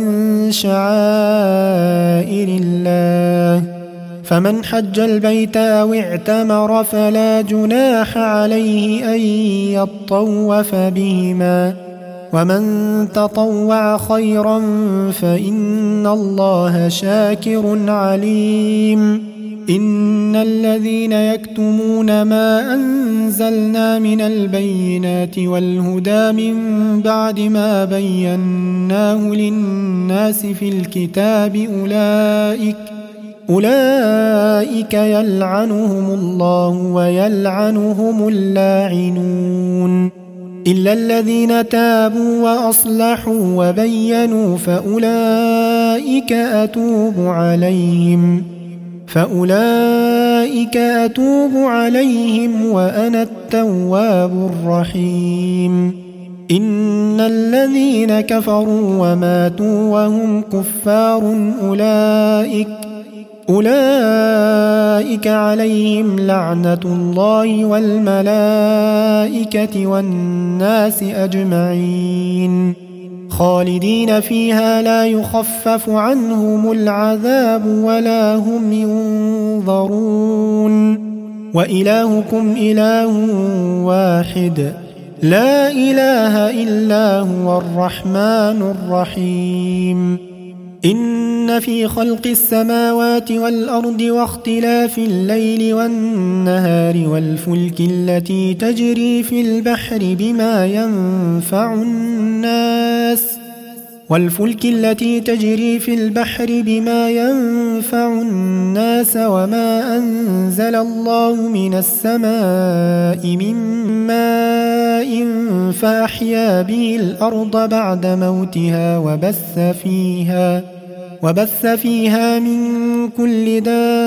شعائر الله فمن حج البيت أو اعتمر فلا جناح عليه أن يطوف بهما ومن تطوع خيرا فإن الله شاكر عليم إن الذين يكتمون ما أنزلنا من البينات والهدى من بعد ما بيناه للناس في الكتاب أولئك أولئك يلعنهم الله ويلعنهم اللاعنون إلا الذين تابوا وأصلحوا وبينوا فأولئك أتوب عليهم فأولئك أتوب عليهم وأنا التواب الرحيم إن الذين كفروا وماتوا وهم كفار أولئك أولئك عليهم لعنة الله والملائكة والناس أجمعين خالدين فيها لا يخفف عنهم العذاب ولا هم ينظرون وإلهكم إله واحد لا إله إلا هو الرحمن الرحيم إن في خلق السماوات والأرض واختلاف الليل والنهار والفلك التي تجري في البحر بما ينفع الناس والفلك التي تجري في البحر بما ينفع الناس وما أنزل الله من السماء من ماء فأحيا به الأرض بعد موتها وبث فيها وبث فيها من كل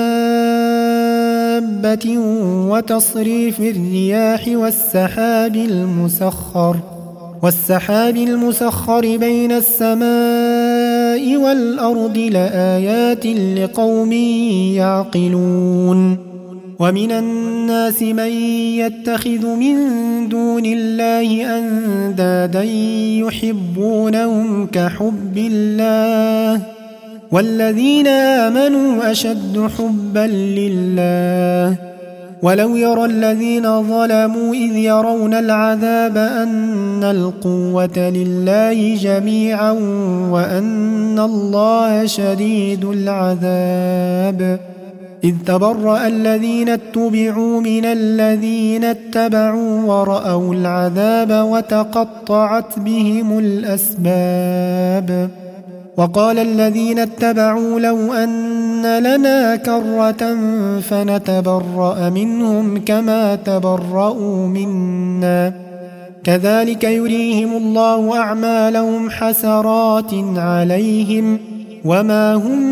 دابة وتصريف الرياح والسحاب المسخر والسحاب المسخر بين السماء والأرض لآيات لقوم يعقلون ومن الناس من يتخذ من دون الله أندادا يحبونهم كحب الله والذين آمنوا أشد حبا لله ولو يرى الذين ظلموا إذ يرون العذاب أن القوة لله جميعا وأن الله شديد العذاب إذ تبرأ الذين اتبعوا من الذين اتبعوا ورأوا العذاب وتقطعت بهم الأسباب وقال الذين اتبعوا لو أن لنا كرة فنتبرأ منهم كما تبرأوا منا كذلك يريهم الله أعمالهم حسرات عليهم وما هم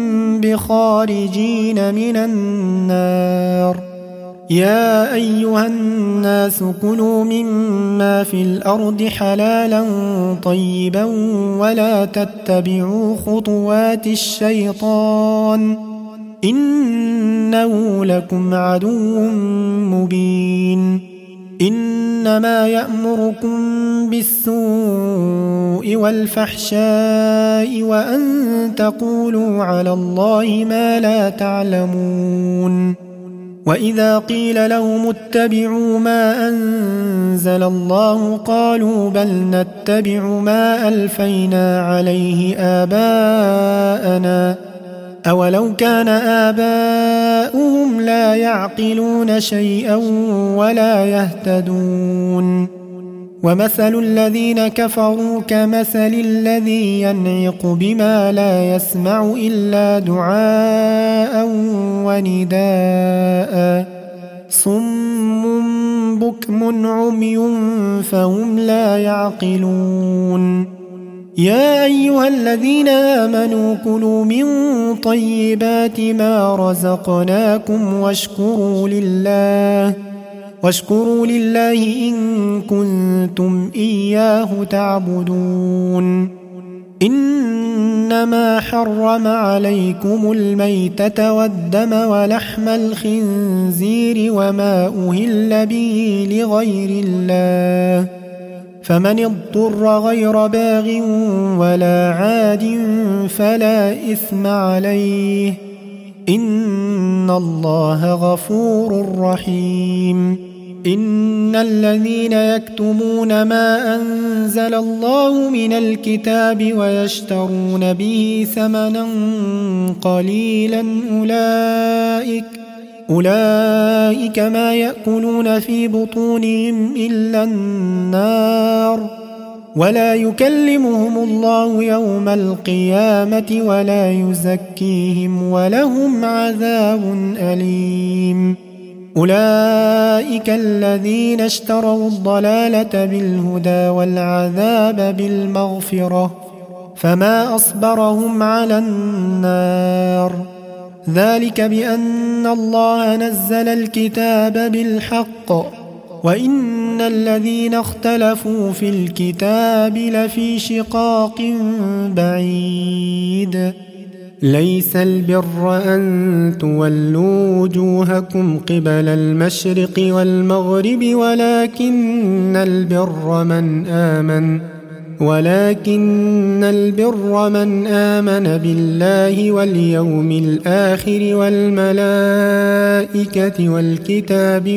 بخارجين من النار يا أيها الناس كلوا مما في الأرض حلالا طيبا ولا تتبعوا خطوات الشيطان إنه لكم عدو مبين إنما يأمركم بالسوء والفحشاء وأن تقولوا على الله ما لا تعلمون وإذا قيل لهم اتبعوا ما أنزل الله قالوا بل نتبع ما ألفينا عليه آباءنا أولو كان آباؤهم لا يعقلون شيئا ولا يهتدون ومثل الذين كفروا كمثل الذي ينعق بما لا يسمع إلا دعاء ونداء صم بكم عمي فهم لا يعقلون يا أيها الذين آمنوا كلوا من طيبات ما رزقناكم واشكروا لله واشكروا لله إن كنتم إياه تعبدون إنما حرم عليكم الميتة والدم ولحم الخنزير وما أهل به لغير الله فمن اضطر غير باغ ولا عاد فلا إثم عليه إن الله غفور رحيم إن الذين يكتمون ما أنزل الله من الكتاب ويشترون به ثمنا قليلا أولئك أولئك ما يأكلون في بطونهم إلا النار ولا يكلمهم الله يوم القيامة ولا يزكيهم ولهم عذاب أليم أولئك الذين اشتروا الضلالة بالهدى والعذاب بالمغفرة فما أصبرهم على النار ذلك بأن الله نزل الكتاب بالحق وإن الذين اختلفوا في الكتاب لفي شقاق بعيد ليس البر أن تولوا وجوهكم قبل المشرق والمغرب ولكن البر من آمن ولكن البر من آمن بالله واليوم الآخر والملائكة والكتاب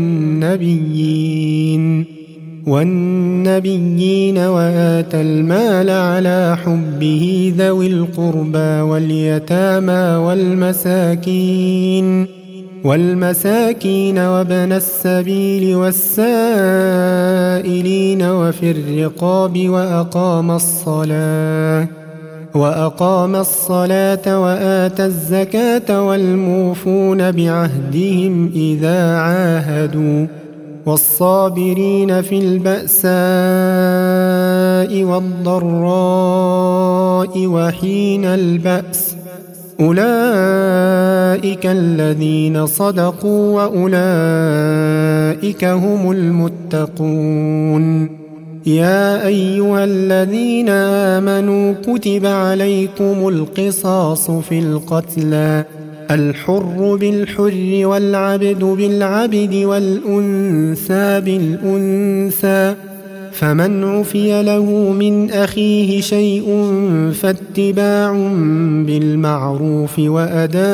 والنبيين والنبيين وآتى المال على حبه ذوي القربى واليتامى والمساكين والمساكين وابن السبيل والسائلين وفي الرقاب وأقام الصلاة وأقام الصلاة وآتى الزكاة والموفون بعهدهم إذا عاهدوا والصابرين في البأساء والضراء وحين البأس أولئك الذين صدقوا وأولئك هم المتقون يا أيها الذين آمنوا كتب عليكم القصاص في القتلى الحر بالحر والعبد بالعبد والأنثى بالأنثى فمن عفي له من أخيه شيء فاتباع بالمعروف وأداء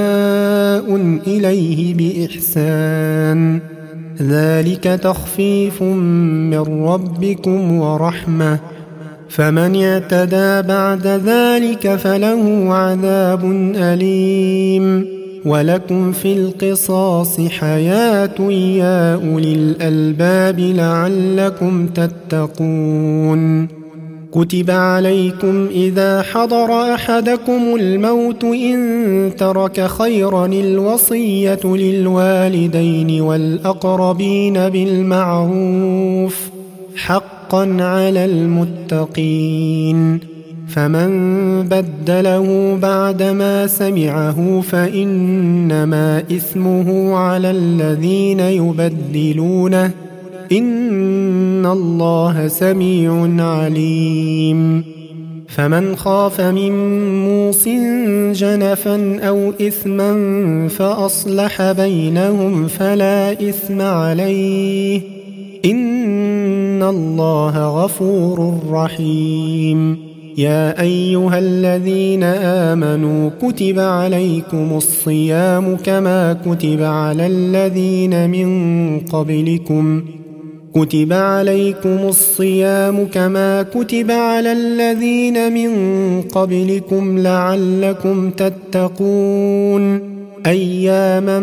إليه بإحسان، ذلك تخفيف من ربكم ورحمة، فمن اعتدى بعد ذلك فله عذاب أليم. ولكم في القصاص حياة يا أولي الألباب لعلكم تتقون. كتب عليكم إذا حضر أحدكم الموت إن ترك خيرا الوصية للوالدين والأقربين بالمعروف حقا على المتقين، فمن بدله بعدما سمعه فإنما إثمه على الذين يبدلونه، إن الله سميع عليم. فمن خاف من موص جنفا أو إثما فأصلح بينهم فلا إثم عليه، إن الله غفور رحيم. يا أيها الذين آمنوا كتب عليكم الصيام كما كتب على الذين من قبلكم كتب عليكم الصيام كما كتب على الذين من قبلكم لعلكم تتقون، أياما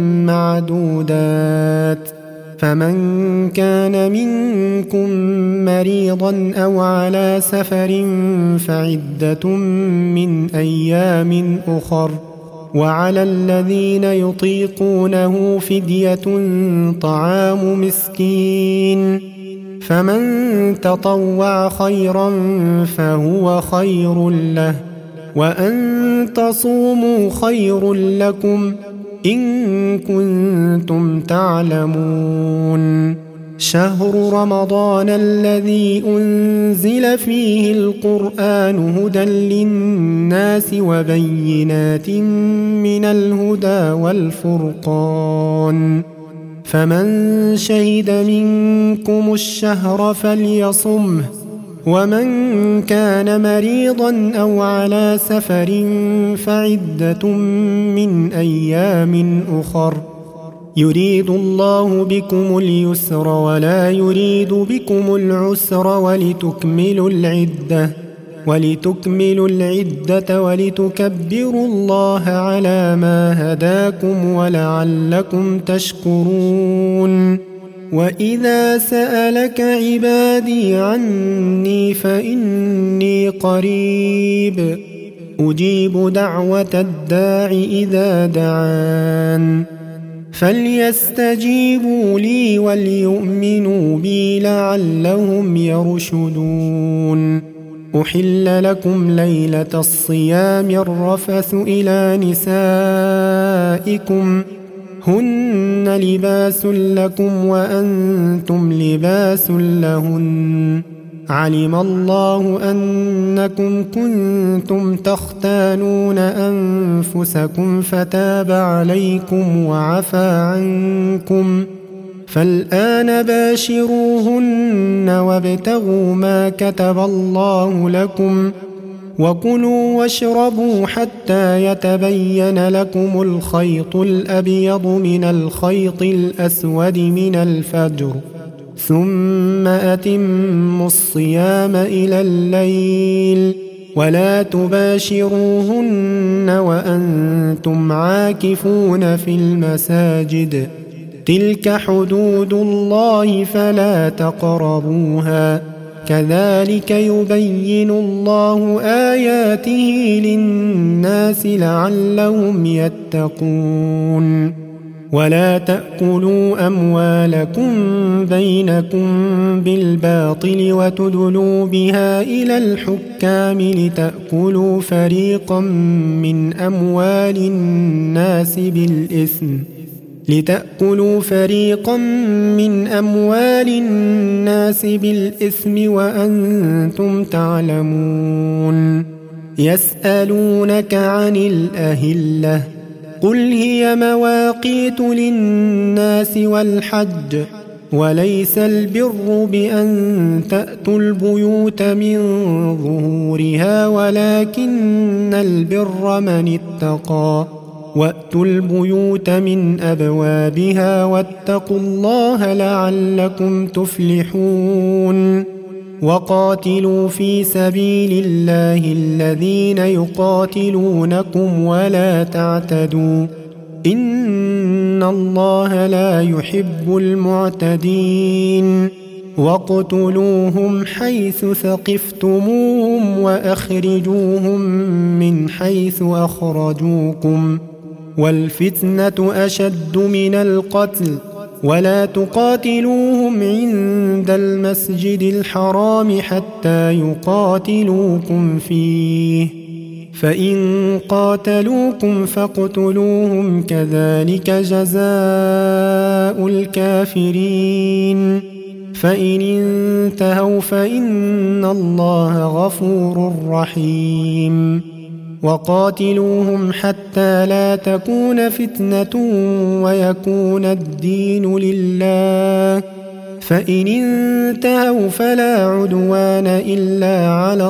معدودات. فمن كان منكم مريضا أو على سفر فعدة من أيام أخر، وعلى الذين يطيقونه فدية طعام مسكين، فمن تطوع خيرا فهو خير له، وأن تصوموا خير لكم إن كنتم تعلمون. شهر رمضان الذي أنزل فيه القرآن هدى للناس وبينات من الهدى والفرقان، فمن شهد منكم الشهر فليصمه، ومن كان مريضا أو على سفر فعدة من أيام أخر، يريد الله بكم اليسر ولا يريد بكم العسر ولتكملوا العدة ولتكملوا العدة ولتكبروا الله على ما هداكم ولعلكم تشكرون. وإذا سألك عبادي عني فإني قريب أجيب دعوة الداع إذا دعان، فليستجيبوا لي وليؤمنوا بي لعلهم يرشدون. أحل لكم ليلة الصيام الرفث إلى نسائكم هن لباس لكم وأنتم لباس لهن، علم الله أنكم كنتم تختانون أنفسكم فتاب عليكم وعفى عنكم، فالآن باشروهن وابتغوا ما كتب الله لكم، وكلوا واشربوا حتى يتبين لكم الخيط الأبيض من الخيط الأسود من الفجر، ثم أتموا الصيام إلى الليل، ولا تباشروهن وأنتم عاكفون في المساجد، تلك حدود الله فلا تقربوها، كذلك يبين الله آياته للناس لعلهم يتقون. ولا تأكلوا أموالكم بينكم بالباطل وتدلوا بها إلى الحكام لتأكلوا فريقا من أموال الناس بالإثم لتأكلوا فريقا من أموال الناس بالإثم وأنتم تعلمون. يسألونك عن الأهلة قل هي مواقيت للناس والحج وليس البر بأن تأتوا البيوت من ظهورها ولكن البر من اتقى وأتوا البيوت من أبوابها واتقوا الله لعلكم تفلحون وقاتلوا في سبيل الله الذين يقاتلونكم ولا تعتدوا إن الله لا يحب المعتدين واقتلوهم حيث ثقفتموهم وأخرجوهم من حيث أخرجوكم والفتنة أشد من القتل ولا تقاتلوهم عند المسجد الحرام حتى يقاتلوكم فيه فإن قاتلوكم فاقتلوهم كذلك جزاء الكافرين فإن انتهوا فإن الله غفور رحيم وقاتلوهم حتى لا تكون فتنة ويكون الدين لله فإن انتهوا فلا عدوان إلا على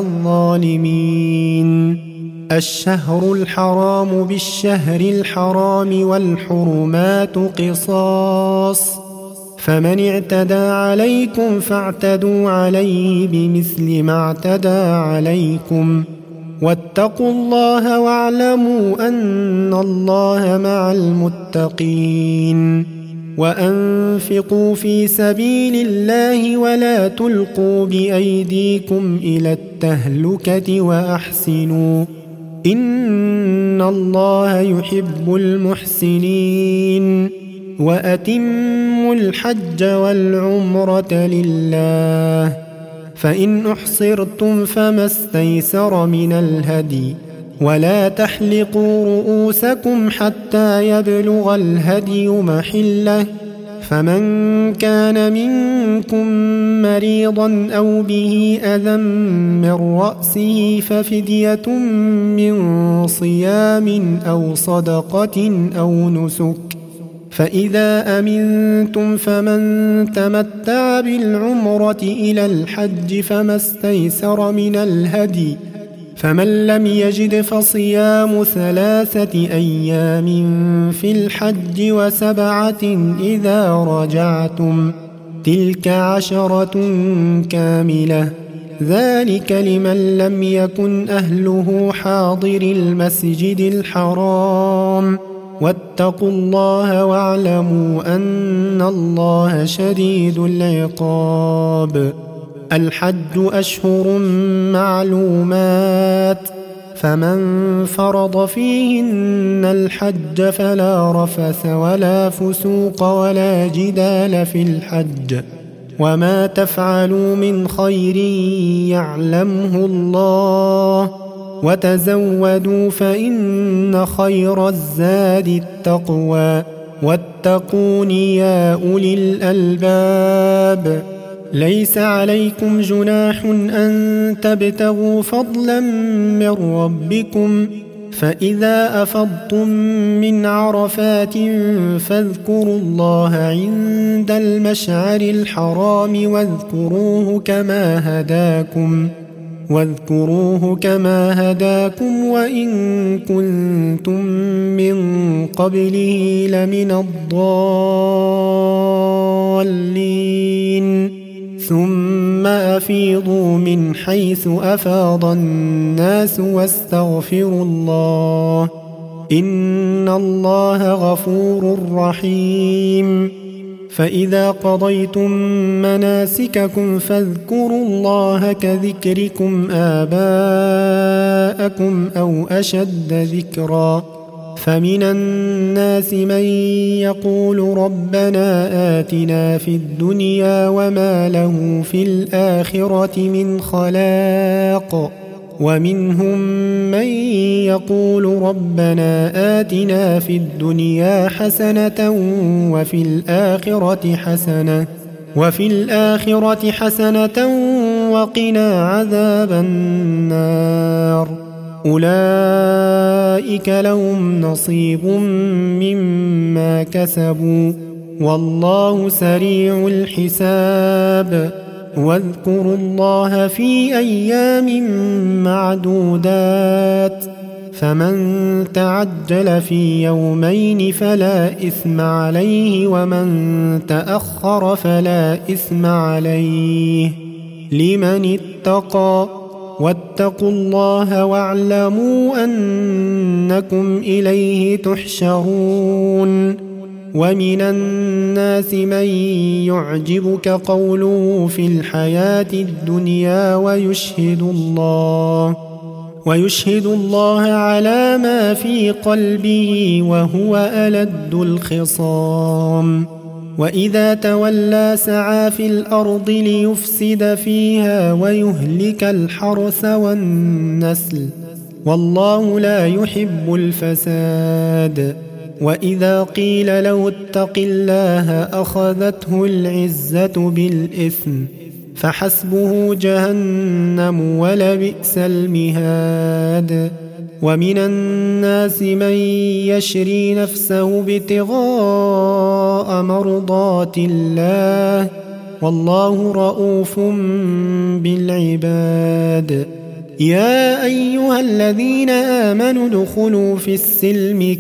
الظالمين الشهر الحرام بالشهر الحرام والحرمات قصاص فمن اعتدى عليكم فاعتدوا عليه بمثل ما اعتدى عليكم واتقوا الله واعلموا أن الله مع المتقين وأنفقوا في سبيل الله ولا تلقوا بأيديكم إلى التهلكة وأحسنوا إن الله يحب المحسنين وأتموا الحج والعمرة لله فإن أحصرتم فما استيسر من الهدي ولا تحلقوا رؤوسكم حتى يبلغ الهدي محله فمن كان منكم مريضا أو به أذى من رأسه ففدية من صيام أو صدقة أو نسك فإذا أمنتم فمن تمتع بالعمرة إلى الحج فما استيسر من الهدي فمن لم يجد فصيام ثلاثة أيام في الحج وسبعة إذا رجعتم تلك عشرة كاملة ذلك لمن لم يكن أهله حاضر المسجد الحرام واتقوا الله واعلموا أن الله شديد العقاب الحج أشهر معلومات فمن فرض فيهن الحج فلا رفث ولا فسوق ولا جدال في الحج وما تفعلوا من خير يعلمه الله وتزودوا فإن خير الزاد التقوى واتقون يا أولي الألباب ليس عليكم جناح أن تبتغوا فضلا من ربكم فإذا أفضتم من عرفات فاذكروا الله عند المشعر الحرام واذكروه كما هداكم واذكروه كما هداكم وإن كنتم من قبله لمن الضالين ثم أفيضوا من حيث أفاض الناس واستغفروا الله إن الله غفور رحيم فإذا قضيتم مناسككم فاذكروا الله كذكركم آباءكم أو أشد ذكرا فمن الناس من يقول ربنا آتنا في الدنيا وما له في الآخرة من خلاق ومنهم من يقول ربنا آتنا في الدنيا حسنة وفي الآخرة حسنة وفي الآخرة حسنة وقنا عذاب النار أولئك لهم نصيب مما كسبوا والله سريع الحساب. واذكروا الله في أيام معدودات، فمن تعجل في يومين فلا إثم عليه، ومن تأخر فلا إثم عليه، لمن اتقى. واتقوا الله واعلموا أنكم إليه تحشرون. ومن الناس من يعجبك قوله في الحياة الدنيا ويشهد الله ويشهد الله على ما في قلبه وهو ألد الخصام. وإذا تولى سعى في الأرض ليفسد فيها ويهلك الحرث والنسل، والله لا يحب الفساد. وإذا قيل له اتق الله أخذته العزة بالإثم، فحسبه جهنم ولبئس المهاد. ومن الناس من يشري نفسه ابتغاء مرضات الله، والله رؤوف بالعباد. يا أيها الذين آمنوا ادخلوا في السلم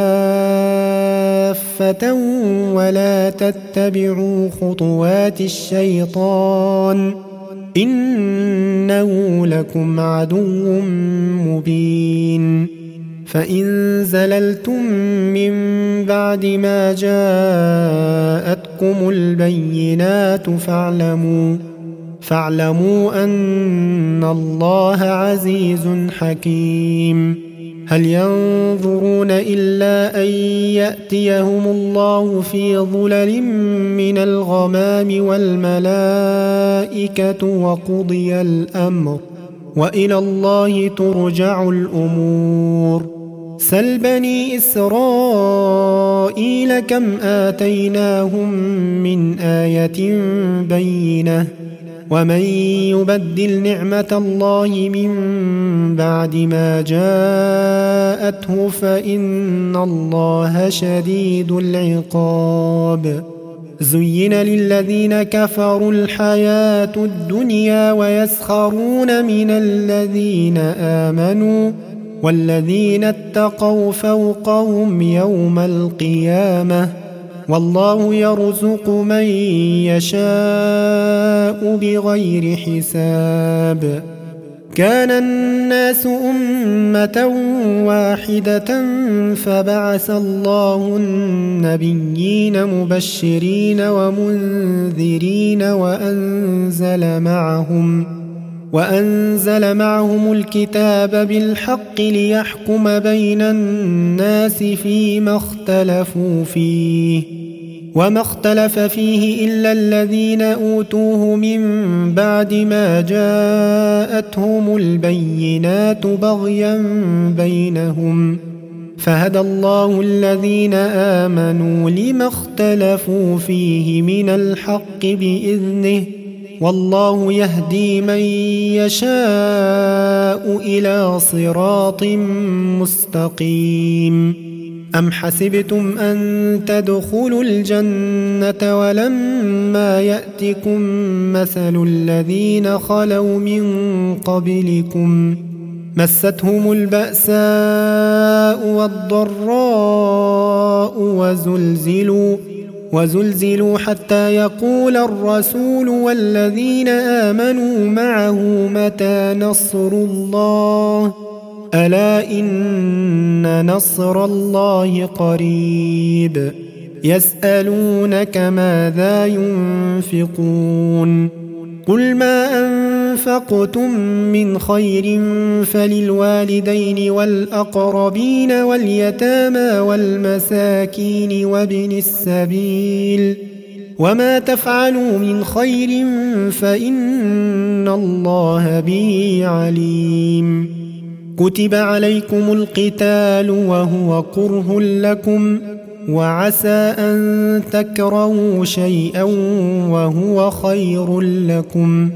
كافة ولا تتبعوا خطوات الشيطان، إنه لكم عدو مبين. فإن زللتم من بعد ما جاءتكم البينات فاعلموا فاعلموا أن الله عزيز حكيم. هل ينظرون إلا أن يأتيهم الله في ظلل من الغمام والملائكة وقضي الأمر، وإلى الله ترجع الأمور. سل بني إسرائيل كم آتيناهم من آية بينة، ومن يبدل نعمة الله من بعد ما جاءته فإن الله شديد العقاب. زين للذين كفروا الحياة الدنيا ويسخرون من الذين آمنوا، والذين اتقوا فوقهم يوم القيامة، والله يرزق من يشاء بغير حساب. كان الناس أمة واحدة فبعث الله النبيين مبشرين ومنذرين وأنزل معهم وأنزل معهم الكتاب بالحق ليحكم بين الناس فيما اختلفوا فيه، وما اختلف فيه إلا الذين أوتوه من بعد ما جاءتهم البينات بغيا بينهم، فهدى الله الذين آمنوا لما اختلفوا فيه من الحق بإذنه، والله يهدي من يشاء إلى صراط مستقيم. أم حسبتم أن تدخلوا الجنة ولما يأتكم مثل الذين خلوا من قبلكم مستهم البأساء والضراء وزلزلوا وزلزلوا حتى يقول الرسول والذين آمنوا معه متى نصر الله، ألا إن نصر الله قريب. يسألونك ماذا ينفقون، قل ما أنفقتم من خير فللوالدين والأقربين واليتامى والمساكين وابن السبيل، وما تفعلوا من خير فإن الله به عليم. كتب عليكم القتال وهو كره لكم، وعسى أن تكرهوا شيئا وهو خير لكم،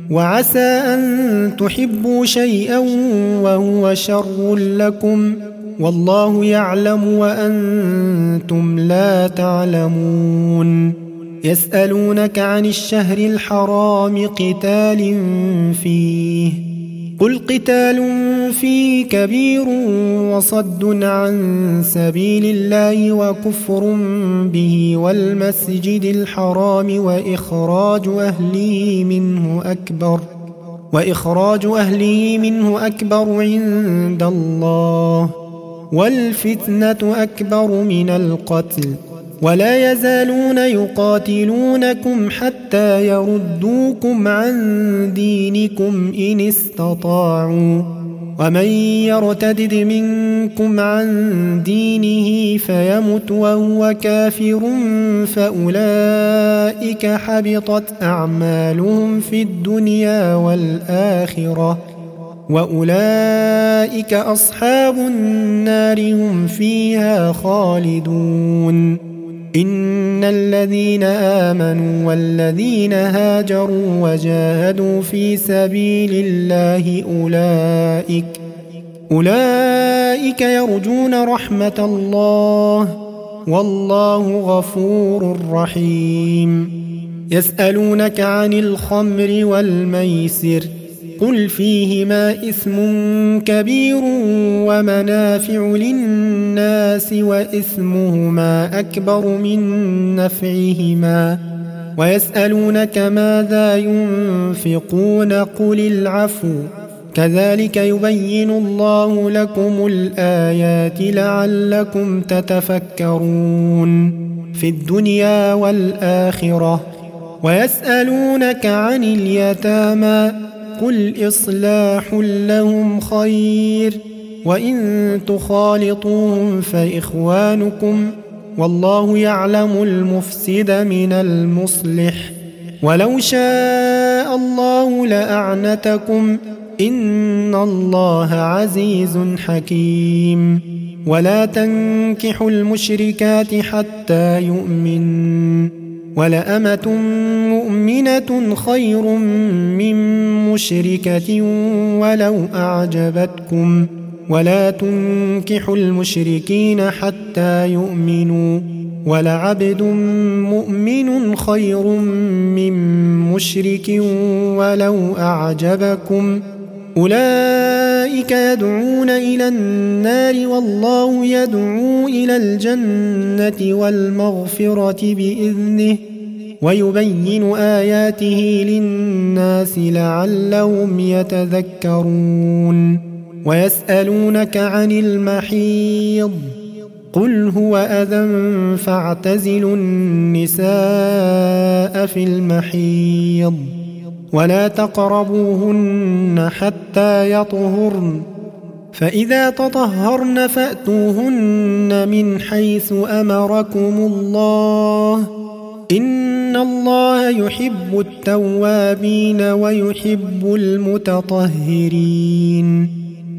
وعسى أن تحبوا شيئا وهو شر لكم، والله يعلم وأنتم لا تعلمون يسألونك عن الشهر الحرام قتال فيه قل قتال فيه كبير وصد عن سبيل الله وكفر به والمسجد الحرام وإخراج أهله منه أكبر وإخراج أهله منه أكبر عند الله والفتنة أكبر من القتل ولا يزالون يقاتلونكم حتى يردوكم عن دينكم إن استطاعوا ومن يرتدد منكم عن دينه فيمت وهو كافر فأولئك حبطت أعمالهم في الدنيا والآخرة وأولئك أصحاب النار هم فيها خالدون إن الذين آمنوا والذين هاجروا وجاهدوا في سبيل الله أولئك أولئك يرجون رحمة الله والله غفور رحيم يسألونك عن الخمر والميسر قل فيهما إثم كبير ومنافع للناس وإثمهما أكبر من نفعهما ويسألونك ماذا ينفقون قل العفو كذلك يبين الله لكم الآيات لعلكم تتفكرون في الدنيا والآخرة ويسألونك عن اليتامى قل إصلاح لهم خير وإن تخالطوهم فإخوانكم والله يعلم المفسد من المصلح ولو شاء الله لأعنتكم إن الله عزيز حكيم ولا تنكحوا المشركات حتى يؤمنوا ولأمة مؤمنة خير من مشركة ولو أعجبتكم ولا تنكحوا المشركين حتى يؤمنوا ولعبد مؤمن خير من مشرك ولو أعجبكم أولئك يدعون إلى النار والله يدعو إلى الجنة والمغفرة بإذنه ويبين آياته للناس لعلهم يتذكرون ويسألونك عن المحيض قل هو أذى فاعتزلوا النساء في المحيض ولا تقربوهن حتى يطهرن فإذا تطهرن فأتوهن من حيث أمركم الله إن الله يحب التوابين ويحب المتطهرين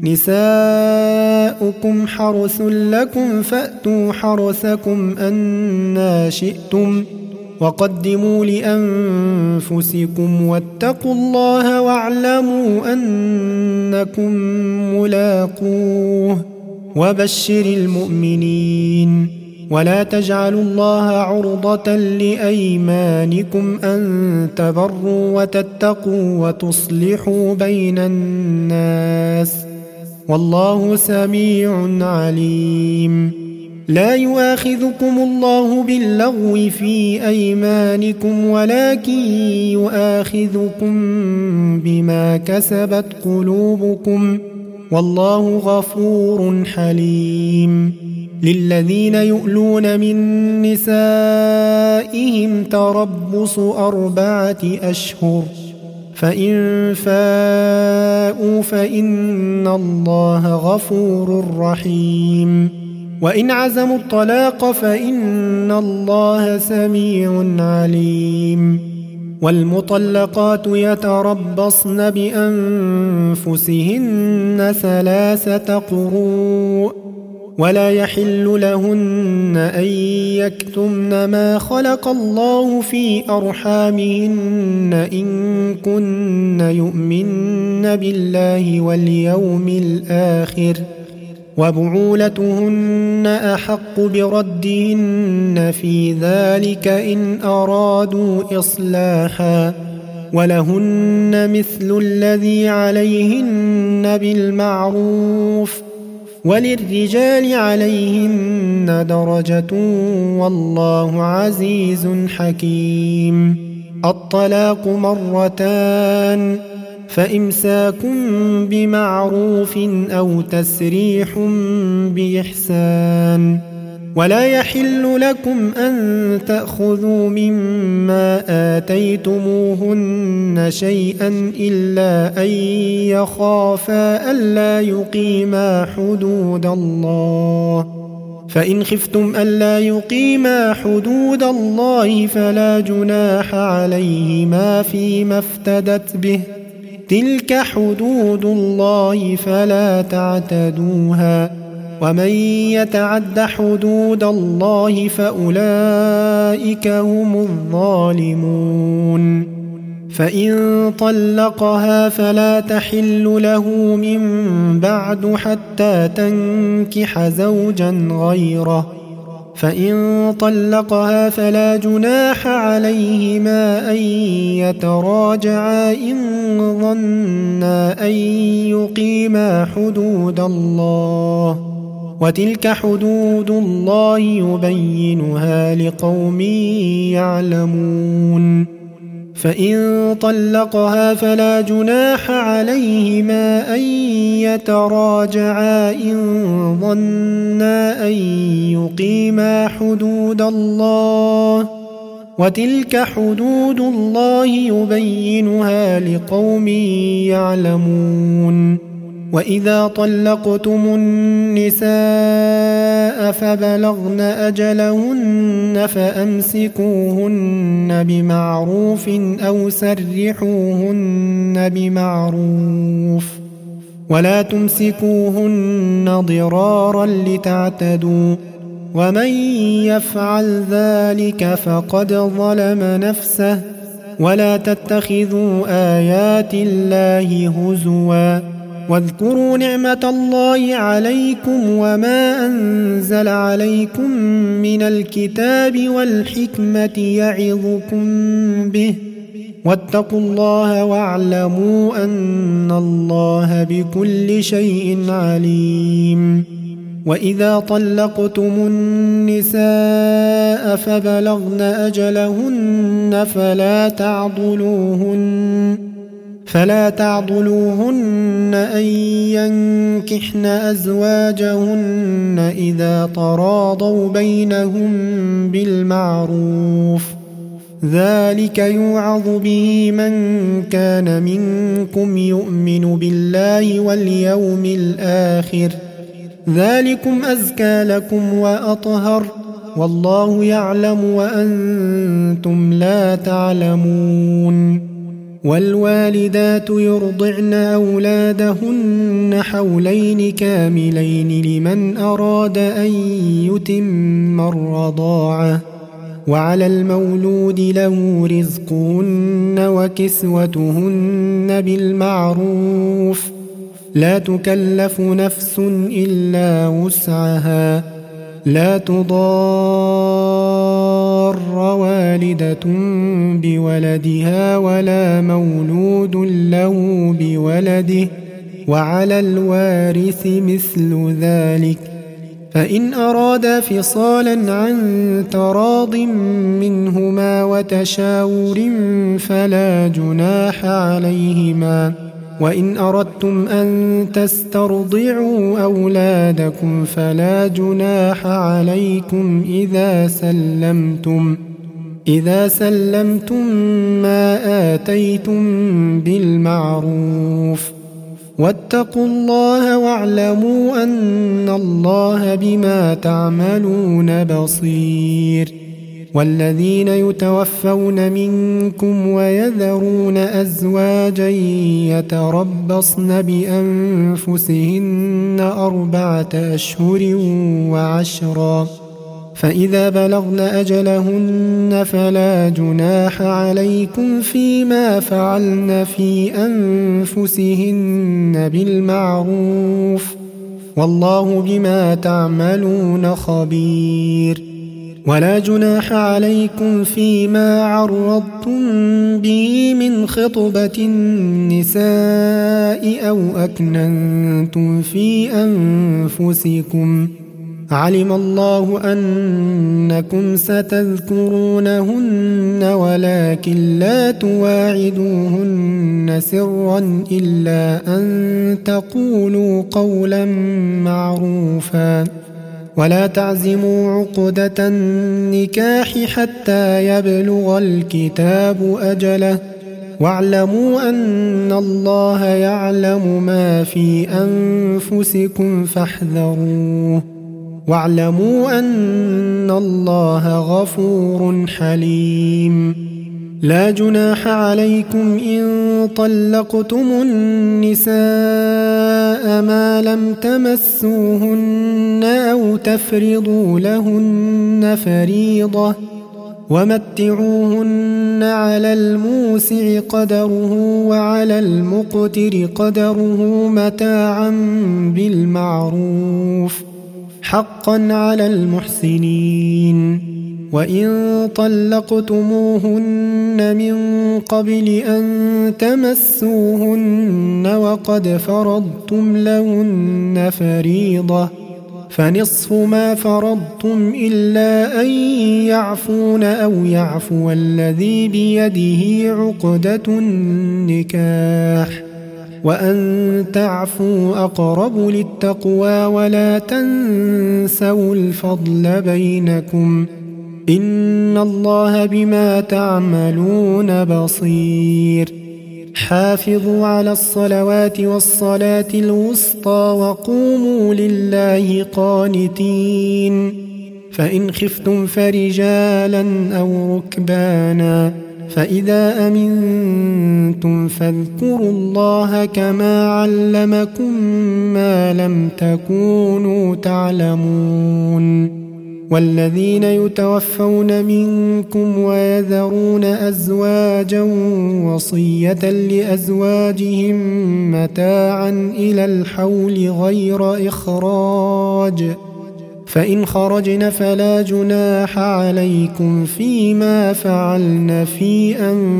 نساؤكم حرث لكم فأتوا حرثكم أنى شئتم وقدموا لأنفسكم واتقوا الله واعلموا أنكم ملاقوه وبشر المؤمنين ولا تجعلوا الله عرضة لأيمانكم أن تبروا وتتقوا وتصلحوا بين الناس والله سميع عليم لا يؤاخذكم الله باللغو في أيمانكم ولكن يؤاخذكم بما كسبت قلوبكم والله غفور حليم للذين يؤلون من نسائهم تربص أربعة أشهر فإن فاءوا فإن الله غفور رحيم وإن عزموا الطلاق فإن الله سميع عليم والمطلقات يتربصن بأنفسهن ثلاثة قروء ولا يحل لهن أن يكتمن ما خلق الله في أرحامهن إن كن يؤمن بالله واليوم الآخر وبعولتهن أحق بردهن في ذلك إن أرادوا إصلاحا ولهن مثل الذي عليهن بالمعروف وللرجال عليهن درجة والله عزيز حكيم. الطلاق مرتان فإمساك بمعروف أو تسريح بإحسان ولا يحل لكم أن تأخذوا مما آتيتموهن شيئا إلا أن يخافا ألا يقيما حدود الله فإن خفتم ألا يقيما حدود الله فلا جناح عليهما فيما افتدت به تلك حدود الله فلا تعتدوها ومن يتعد حدود الله فأولئك هم الظالمون. فإن طلقها فلا تحل له من بعد حتى تنكح زوجا غيره فإن طلقها فلا جناح عليهما أن يتراجعا إن ظنا أن يقيما حدود الله وتلك حدود الله يبينها لقوم يعلمون. فإن طلقها فلا جناح عليهما أن يتراجعا إن ظنا أن يقيما حدود الله وتلك حدود الله يبينها لقوم يعلمون. وإذا طلقتم النساء فبلغن أجلهن فأمسكوهن بمعروف أو سرحوهن بمعروف ولا تمسكوهن ضرارا لتعتدوا ومن يفعل ذلك فقد ظلم نفسه ولا تتخذوا آيات الله هزوا واذكروا نعمة الله عليكم وما أنزل عليكم من الكتاب والحكمة يعظكم به واتقوا الله واعلموا أن الله بكل شيء عليم. وإذا طلقتم النساء فبلغن أجلهن فلا تعضلوهن فلا تعضلوهن أن ينكحن أزواجهن إذا تراضوا بينهم بالمعروف ذلك يوعظ به من كان منكم يؤمن بالله واليوم الآخر ذلكم أزكى لكم وأطهر والله يعلم وأنتم لا تعلمون. والوالدات يرضعن أولادهن حولين كاملين لمن أراد أن يتم الرضاعة وعلى المولود له رزقهن وكسوتهن بالمعروف لا تكلف نفس إلا وسعها لا تضار والدة بولدها ولا مولود له بولده وعلى الوارث مثل ذلك فإن أرادا فصالا عن تراض منهما وتشاور فلا جناح عليهما وإن أردتم أن تسترضعوا أولادكم فلا جناح عليكم إذا سلمتم إذا سلمتم ما آتيتم بالمعروف واتقوا الله واعلموا أن الله بما تعملون بصير. والذين يتوفون منكم ويذرون أزواجا يتربصن بأنفسهن أربعة أشهر وعشرا فإذا بلغن أجلهن فلا جناح عليكم فيما فعلن في أنفسهن بالمعروف والله بما تعملون خبير. ولا جناح عليكم فيما عرضتم به من خطبة النساء أو أكننتم في أنفسكم، علم الله أنكم ستذكرونهن ولكن لا تواعدوهن سرا إلا أن تقولوا قولا معروفا، ولا تعزموا عقدة النكاح حتى يبلغ الكتاب أجله، واعلموا أن الله يعلم ما في أنفسكم فاحذروه، واعلموا أن الله غفور حليم. لا جناح عليكم إن طلقتم النساء ما لم تمسوهن أو تفرضوا لهن فريضة، ومتعوهن على الموسع قدره وعلى المقتر قدره متاعا بالمعروف حقا على المحسنين. وإن طلقتموهن من قبل أن تمسوهن وقد فرضتم لهن فريضة فنصف ما فرضتم إلا أن يعفون أو يعفو الذي بيده عقدة النكاح، وأن تعفوا أقرب للتقوى ولا تنسوا الفضل بينكم، إن الله بما تعملون بصير. حافظوا على الصلوات والصلاة الوسطى وقوموا لله قانتين، فإن خفتم فرجالا أو ركبانا، فإذا أمنتم فاذكروا الله كما علمكم ما لم تكونوا تعلمون. والذين يتوفون منكم ويذرون أزواجا وصية لأزواجهم متاعا إلى الحول غير إخراج، فإن خرجن فلا جناح عليكم فيما فعلن في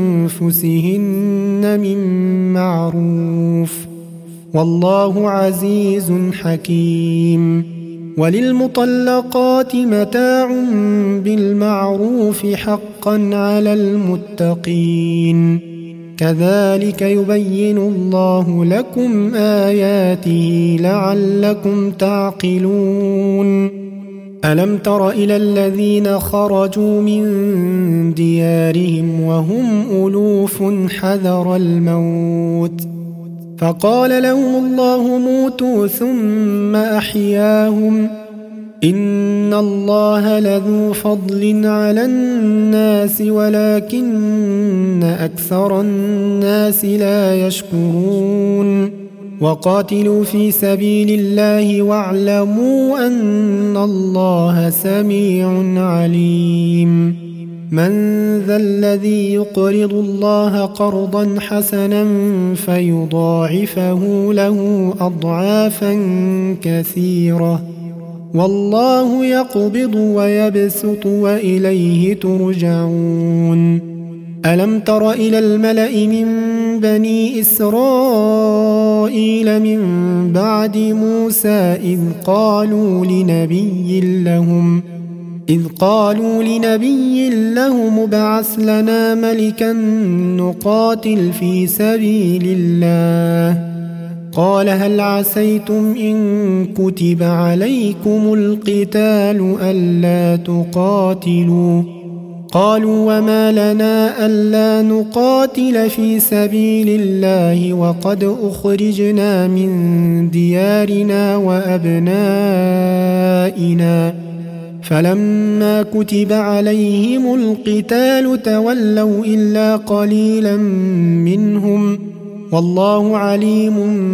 أنفسهن من معروف، والله عزيز حكيم. وللمطلقات متاع بالمعروف حقا على المتقين، كذلك يبين الله لكم آياته لعلكم تعقلون. ألم تر إلى الذين خرجوا من ديارهم وهم ألوف حذر الموت فقال لهم الله موتوا ثم أحياهم، إن الله لذو فضل على الناس ولكن أكثر الناس لا يشكرون. وقاتلوا في سبيل الله واعلموا أن الله سميع عليم. من ذا الذي يقرض الله قرضا حسنا فيضاعفه له أضعافا كثيرة، والله يقبض ويبسط وإليه ترجعون. ألم تر إلى الملأ من بني إسرائيل من بعد موسى إذ قالوا لنبي لهم إذ قالوا لنبي لهم ابعث لنا ملكا نقاتل في سبيل الله، قال هل عسيتم إن كتب عليكم القتال ألا تقاتلوا؟ قالوا وما لنا ألا نقاتل في سبيل الله وقد أخرجنا من ديارنا وأبنائنا، فلما كتب عليهم القتال تولوا إلا قليلا منهم، والله عليم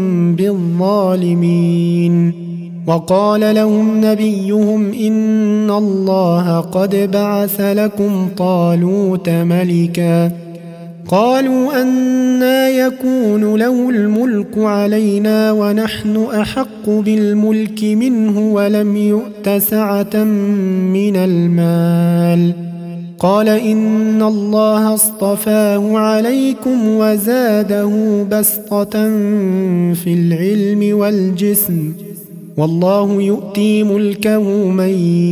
بالظالمين. وقال لهم نبيهم إن الله قد بعث لكم طالوت ملكا قالوا أنى يكون له الملك علينا ونحن أحق بالملك منه ولم يؤت سعة من المال. قال إن الله اصطفاه عليكم وزاده بسطة في العلم والجسم والله يؤتي ملكه من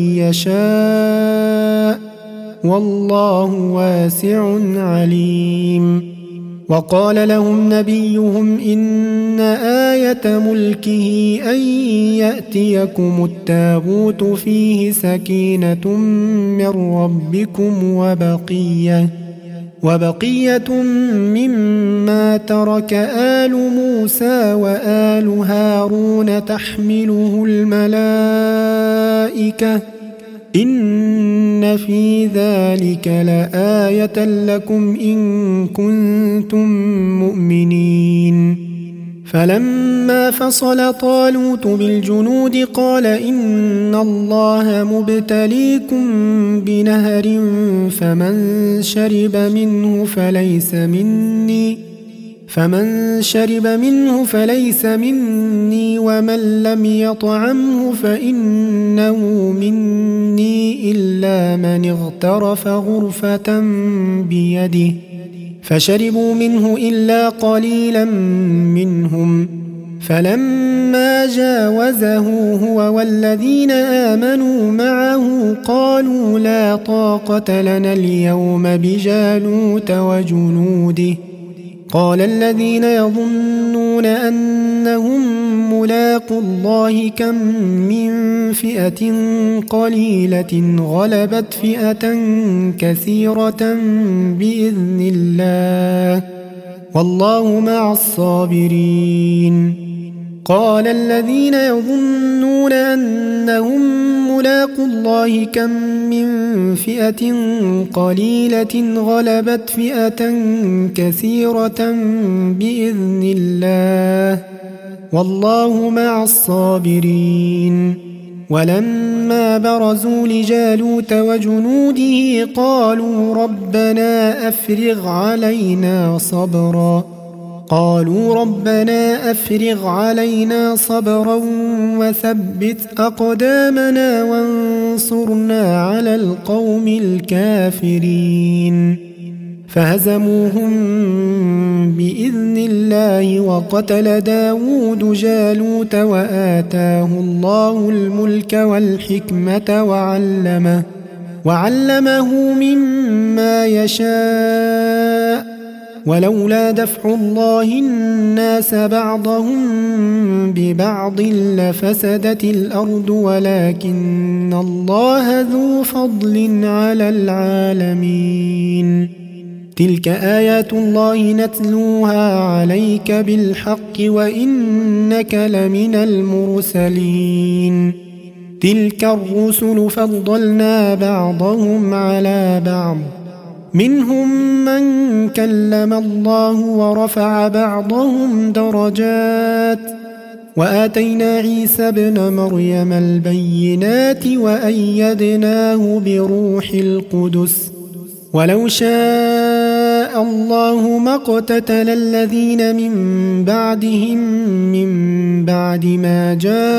يشاء والله واسع عليم. وقال لهم نبيهم إن آية ملكه أن يأتيكم التابوت فيه سكينة من ربكم وبقية وبقية مما ترك آل موسى وآل هارون تحمله الملائكة إن في ذلك لآية لكم إن كنتم مؤمنين. فلما فصل طالوت بالجنود قال إن الله مبتليكم بنهر فمن شرب منه فليس مني فمن شرب منه فليس مني ومن لم يطعمه فإنه مني إلا من اغترف غرفة بيده فشربوا منه إلا قليلا منهم. فلما جاوزه هو والذين آمنوا معه قالوا لا طاقة لنا اليوم بجالوت وجنوده. قال الذين يظنون أنهم ملاقو الله كم من فئة قليلة غلبت فئة كثيرة بإذن الله والله مع الصابرين. قال الذين يظنون أنهم ملاقو الله كم من فئة قليلة غلبت فئة كثيرة بإذن الله والله مع الصابرين. ولما برزوا لجالوت وجنوده قالوا ربنا أفرغ علينا صبرا قالوا ربنا أفرغ علينا صبرا وثبت أقدامنا وانصرنا على القوم الكافرين. فهزموهم بإذن الله وقتل داود جالوت وآتاه الله الملك والحكمة وعلمه وعلمه مما يشاء ولولا دفع الله الناس بعضهم ببعض لفسدت الأرض ولكن الله ذو فضل على العالمين. تلك آيات الله نتلوها عليك بالحق وإنك لمن المرسلين. تلك الرسل فضلنا بعضهم على بعض منهم من كلم الله ورفع بعضهم درجات وآتينا عيسى ابن مريم البينات وأيدناه بروح القدس ولو شاء الله ما اقتتل الذين من بعدهم من بعد ما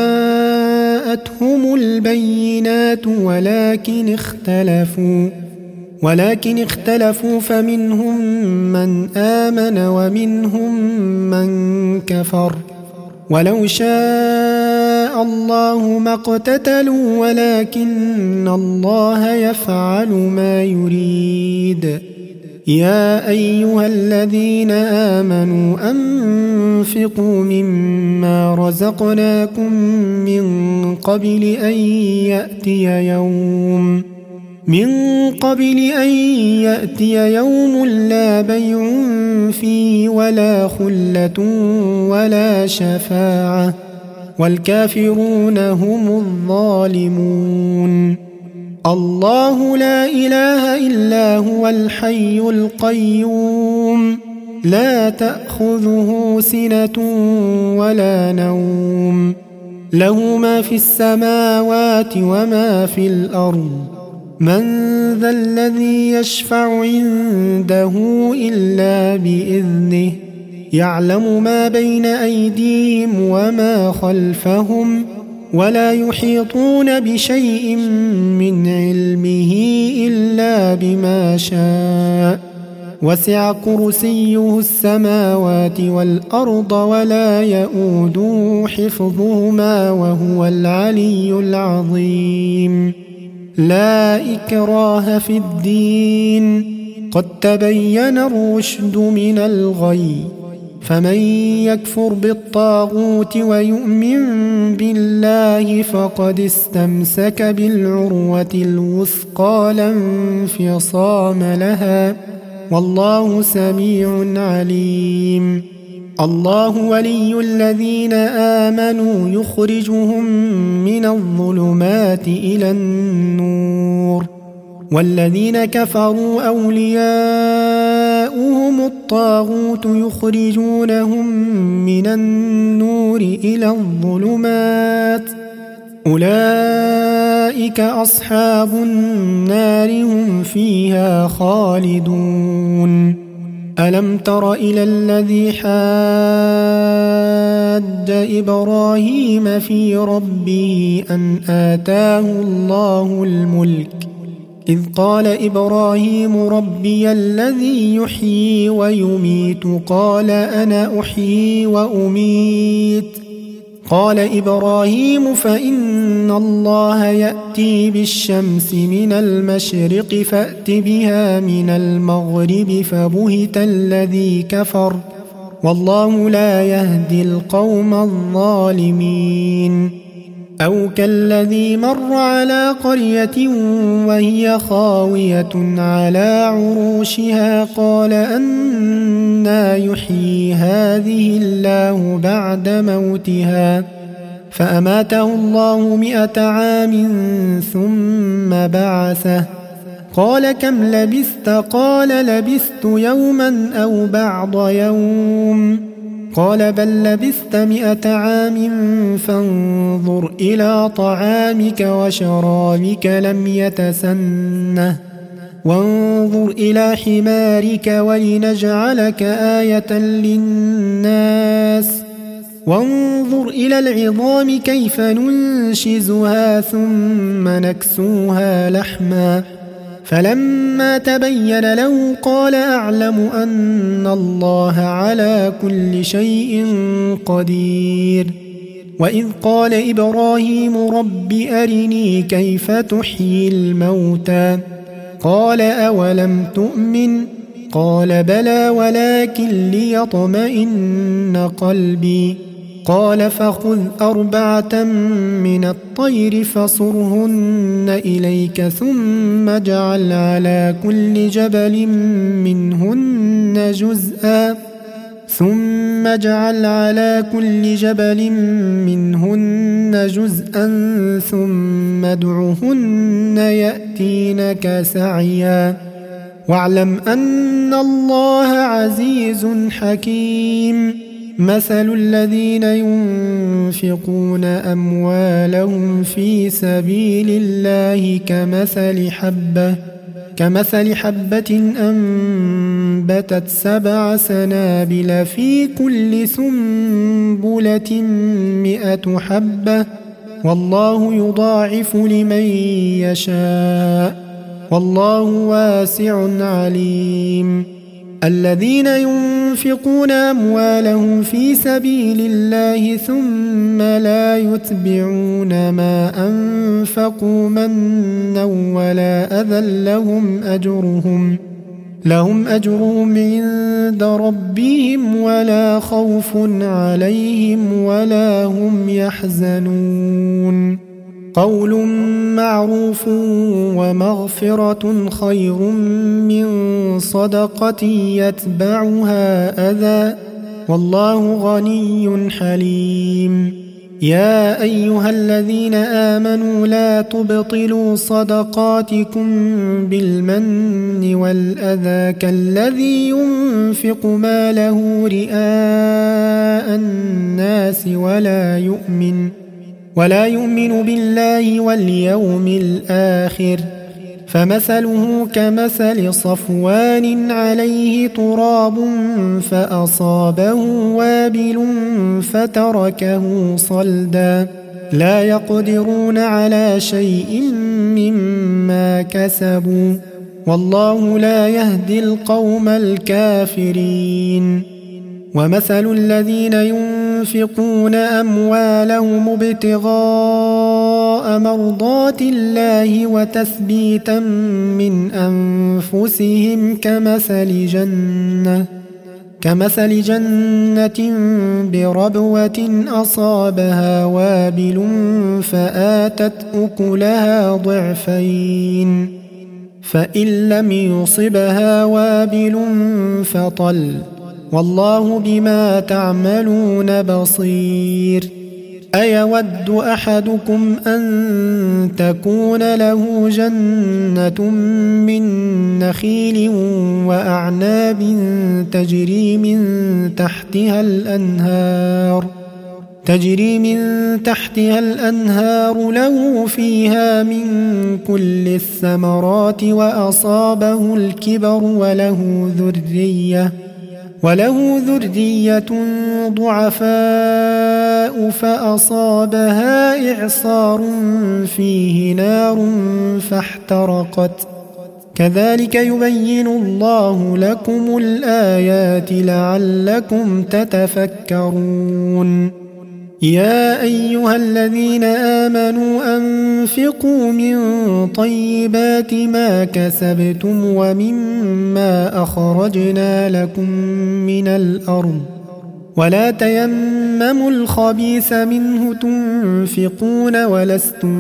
جاءتهم البينات ولكن اختلفوا ولكن اختلفوا فمنهم من آمن ومنهم من كفر ولو شاء الله ما اقتتلوا ولكن الله يفعل ما يريد. يا أيها الذين آمنوا أنفقوا مما رزقناكم من قبل أن يأتي يوم من قبل أن يأتي يوم لا بيع فيه ولا خلة ولا شفاعة والكافرون هم الظالمون. الله لا إله إلا هو الحي القيوم لا تأخذه سنة ولا نوم له ما في السماوات وما في الأرض من ذا الذي يشفع عنده إلا بإذنه يعلم ما بين أيديهم وما خلفهم ولا يحيطون بشيء من علمه إلا بما شاء وسع كرسيه السماوات والأرض ولا يؤوده حفظهما وهو العلي العظيم. لا إكراه في الدين قد تبين الرشد من الغي فمن يكفر بالطاغوت ويؤمن بالله فقد استمسك بالعروة الوثقى لا انفصام لها والله سميع عليم. الله ولي الذين آمنوا يخرجهم من الظلمات إلى النور والذين كفروا أولياؤهم الطاغوت يخرجونهم من النور إلى الظلمات أولئك أصحاب النار هم فيها خالدون. ألم تر إلى الذي حاج إبراهيم في ربه أن آتاه الله الملك إذ قال إبراهيم ربي الذي يحيي ويميت قال أنا أحيي وأميت قال إبراهيم فإن الله يأتي بالشمس من المشرق فأت بها من المغرب فبهت الذي كفر والله لا يهدي القوم الظالمين. أو كالذي مر على قرية وهي خاوية على عروشها قال أنى يحيي هذه الله بعد موتها فأماته الله مئة عام ثم بعثه قال كم لبثت قال لبثت يوما أو بعض يوم قال بل لبثت مئة عام فانظر إلى طعامك وشرابك لم يتسنه وانظر إلى حمارك ولنجعلك آية للناس وانظر إلى العظام كيف ننشزها ثم نكسوها لحما فلما تبين له قال أعلم أن الله على كل شيء قدير. وإذ قال إبراهيم رب أرني كيف تحيي الموتى قال أولم تؤمن قال بلى ولكن ليطمئن قلبي قال فخذ أربعة من الطير فصرهن إليك ثم اجعل على كل جبل منهن جزءا ثم اجعل على كل جبل منهن جزءا ثم ادعهن يأتينك سعيا واعلم أن الله عزيز حكيم. مثل الذين ينفقون أموالهم في سبيل الله كمثل حبة كمثل حبة أنبتت سبع سنابل في كل سنبلة مئة حبة والله يضاعف لمن يشاء والله واسع عليم. الذين ينفقون أموالهم في سبيل الله ثم لا يتبعون ما أنفقوا منا ولا أذى لهم أجرهم لهم أجرهم عند ربهم ولا خوف عليهم ولا هم يحزنون. قول معروف ومغفرة خير من صدقة يتبعها أذى والله غني حليم. يا أيها الذين آمنوا لا تبطلوا صدقاتكم بالمن والأذى كالذي ينفق ماله رئاء الناس ولا يؤمن ولا يؤمن بالله واليوم الآخر فمثله كمثل صفوان عليه تراب فأصابه وابل فتركه صلدا لا يقدرون على شيء مما كسبوا والله لا يهدي القوم الكافرين ومثل الذين ينفقون أموالهم ابتغاء مرضات الله وتثبيتا من أنفسهم كمثل جنة كمثل جنة بربوة أصابها وابل فآتت أكلها ضعفين فإن لم يصبها وابل فطل والله بما تعملون بصير أيود أحدكم أن تكون له جنة من نخيل وأعناب تجري من تحتها الأنهار تجري من تحتها الأنهار له فيها من كل الثمرات وأصابه الكبر وله ذرية وله ذرية ضعفاء فأصابها إعصار فيه نار فاحترقت كذلك يبين الله لكم الآيات لعلكم تتفكرون يا أيها الذين آمنوا أنفقوا من طيبات ما كسبتم ومما أخرجنا لكم من الأرض ولا تيمموا الخبيث منه تنفقون ولستم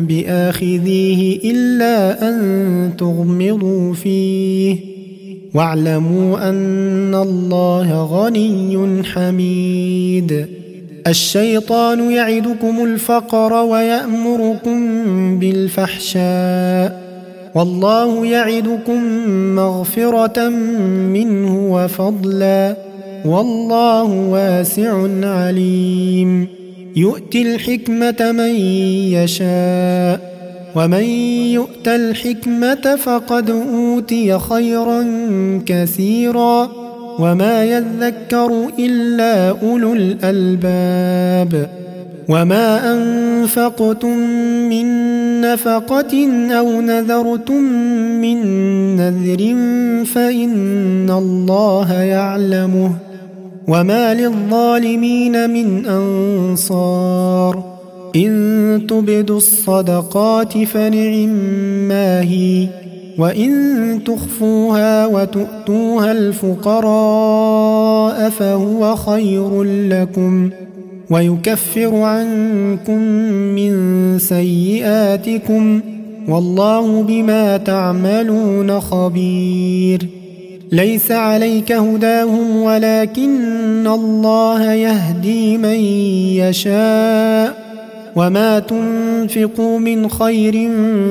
بآخذيه إلا أن تغمضوا فيه واعلموا أن الله غني حميد الشيطان يعدكم الفقر ويأمركم بالفحشاء والله يعدكم مغفرة منه وفضلا والله واسع عليم يؤتي الحكمة من يشاء ومن يؤت الحكمة فقد أوتي خيرا كثيرا وما يذكر إلا أولو الألباب وما أنفقتم من نفقة أو نذرتم من نذر فإن الله يعلمه وما للظالمين من أنصار إن تبدوا الصدقات فنعما هي وإن تخفوها وتؤتوها الفقراء فهو خير لكم ويكفر عنكم من سيئاتكم والله بما تعملون خبير ليس عليك هداهم ولكن الله يهدي من يشاء وما تنفقوا من خير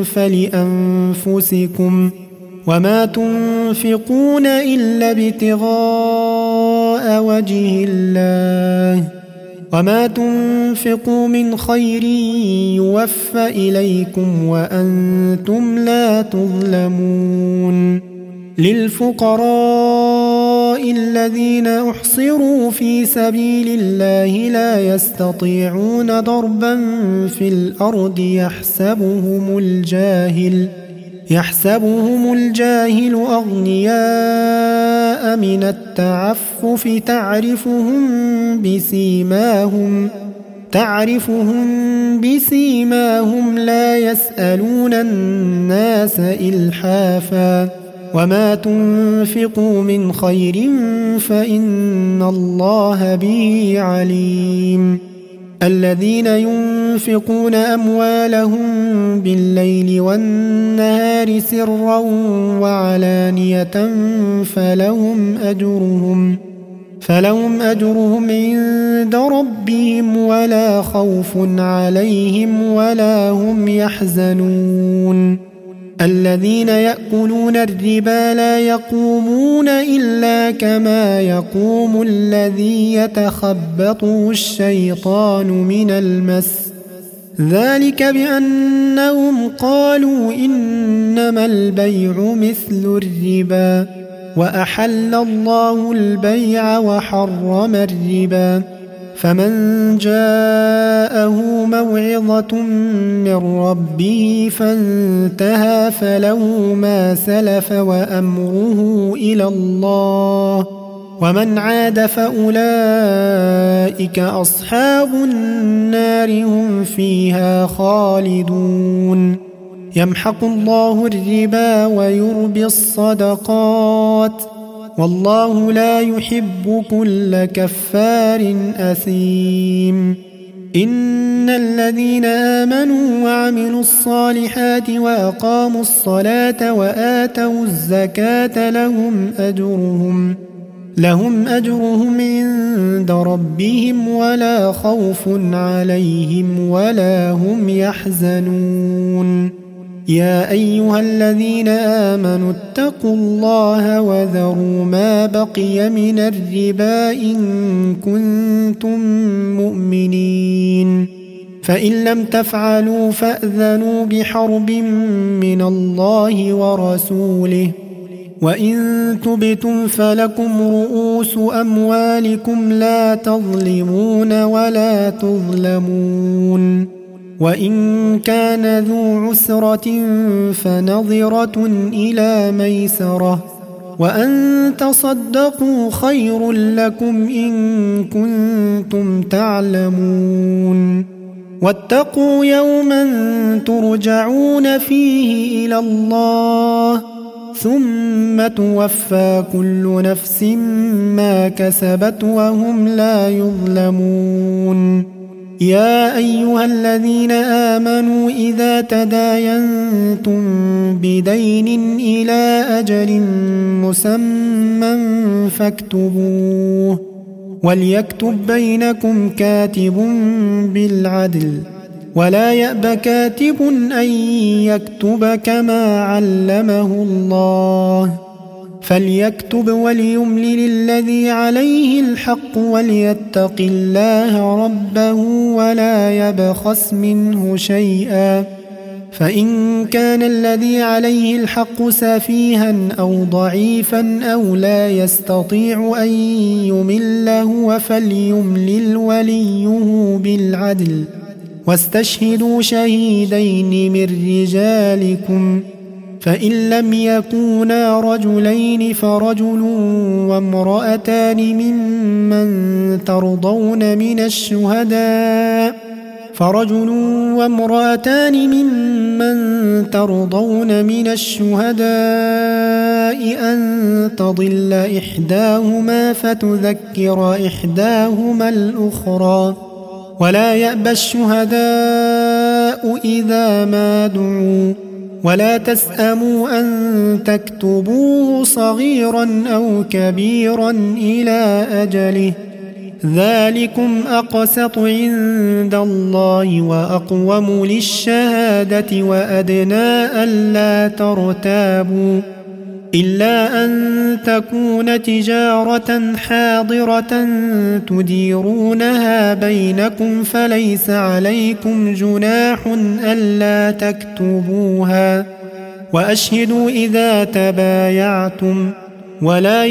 فلأنفسكم وما تنفقون إلا ابتغاء وجه الله وما تنفقوا من خير يوفى إليكم وأنتم لا تظلمون للفقراء الذين أحصروا في سبيل الله لا يستطيعون ضربا في الأرض يحسبهم الجاهل يحسبهم الجاهل أغنياء من التعفف تعرفهم بسيماهم تعرفهم بسيماهم لا يسألون الناس إلحافا وما تنفقوا من خير فإن الله به عليم الذين ينفقون أموالهم بالليل والنهار سرا وعلانية فلهم أجرهم فلهم أجرهم عند ربهم ولا خوف عليهم ولا هم يحزنون الذين يأكلون الربا لا يقومون إلا كما يقوم الذي يتخبطه الشيطان من المس ذلك بأنهم قالوا إنما إنما البيع مثل الربا وأحل الله البيع وحرم الربا فمن جاءه موعظة من ربه فانتهى فله ما سلف وأمره إلى الله ومن عاد فأولئك أصحاب النار هم فيها خالدون يمحق الله الربا ويربي الصدقات والله لا يحب كل كفار أثيم إن الذين آمنوا وعملوا الصالحات وأقاموا الصلاة وآتوا الزكاة لهم أجرهم لهم أجرهم عند ربهم ولا خوف عليهم ولا هم يحزنون يا أيها الذين آمنوا اتقوا الله وذروا ما بقي من الربا إن كنتم مؤمنين فإن لم تفعلوا فأذنوا بحرب من الله ورسوله وإن تبتم فلكم رؤوس أموالكم لا تظلمون ولا تظلمون وإن كان ذو عسرة فنظرة إلى ميسرة وأن تصدقوا خير لكم إن كنتم تعلمون واتقوا يوما ترجعون فيه إلى الله ثم توفى كل نفس ما كسبت وهم لا يظلمون يا أيها الذين آمنوا إذا تداينتم بدين إلى أجل مسمى فاكتبوه وليكتب بينكم كاتب بالعدل ولا يأب كاتب أن يكتب كما علمه الله فليكتب وليملل الذي عليه الحق وليتق الله ربه ولا يبخس منه شيئا فإن كان الذي عليه الحق سفيها أو ضعيفا أو لا يستطيع أن يمله فليملل وليه بالعدل واستشهدوا شهيدين من رجالكم فإن لم يكونا رجلين فرجل وامرأتان ممن ترضون من الشهداء فرجل وامرأتان ممن ترضون من الشهداء أن تضل إحداهما فتذكر إحداهما الأخرى ولا يأبى الشهداء إذا ما دعوا ولا تسأموا أن تكتبوه صغيرا أو كبيرا إلى أجله ذلكم أقسط عند الله وأقوم للشهادة وأدنى ألا ترتابوا إلا أن تكون تجارة حاضرة تديرونها بينكم فليس عليكم جناح ألا تكتبوها وأشهدوا إذا تبايعتم ولا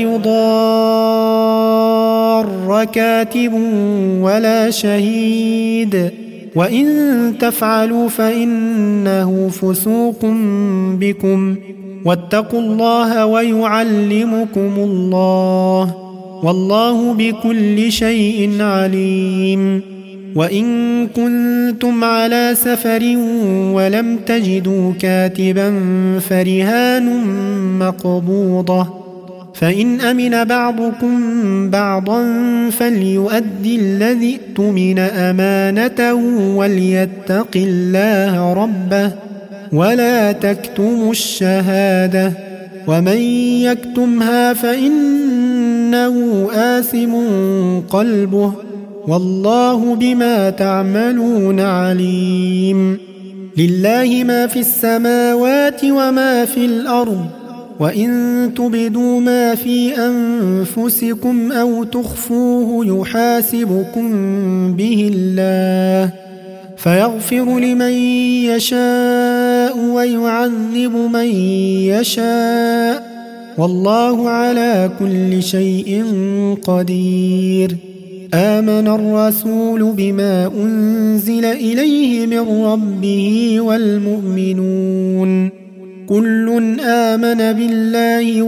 يضار كاتب ولا شهيد وإن تفعلوا فإنه فسوق بكم واتقوا الله ويعلمكم الله والله بكل شيء عليم وإن كنتم على سفر ولم تجدوا كاتبا فرهان مقبوضة فإن أمن بعضكم بعضا فليؤدي الذي اؤتمن أمانته وليتق الله ربه ولا تكتموا الشهادة ومن يكتمها فإنه آثم قلبه والله بما تعملون عليم لله ما في السماوات وما في الأرض وإن تبدوا ما في أنفسكم أو تخفوه يحاسبكم به الله فيغفر لمن يشاء ويعذب من يشاء والله على كل شيء قدير. آمن الرسول بما أنزل إليه من ربه والمؤمنون كل آمن بالله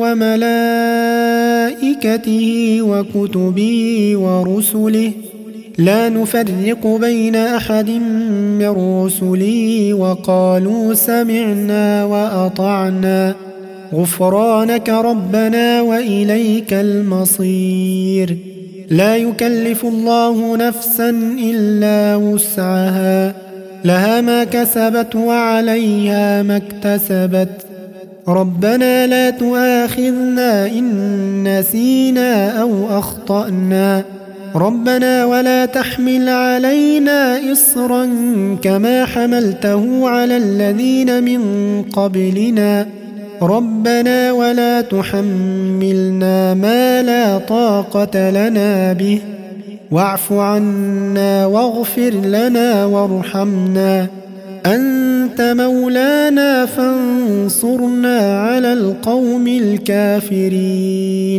وملائكته وكتبه ورسله لا نفرق بين أحد من رسله وقالوا سمعنا وأطعنا غفرانك ربنا وإليك المصير. لا يكلف الله نفسا إلا وسعها لها ما كسبت وعليها ما اكتسبت ربنا لا تؤاخذنا إن نسينا أو أخطأنا ربنا ولا تحمل علينا إصرا كما حملته على الذين من قبلنا ربنا ولا تحملنا ما لا طاقة لنا به واعف عنا واغفر لنا وارحمنا أنت مولانا فانصرنا على القوم الكافرين.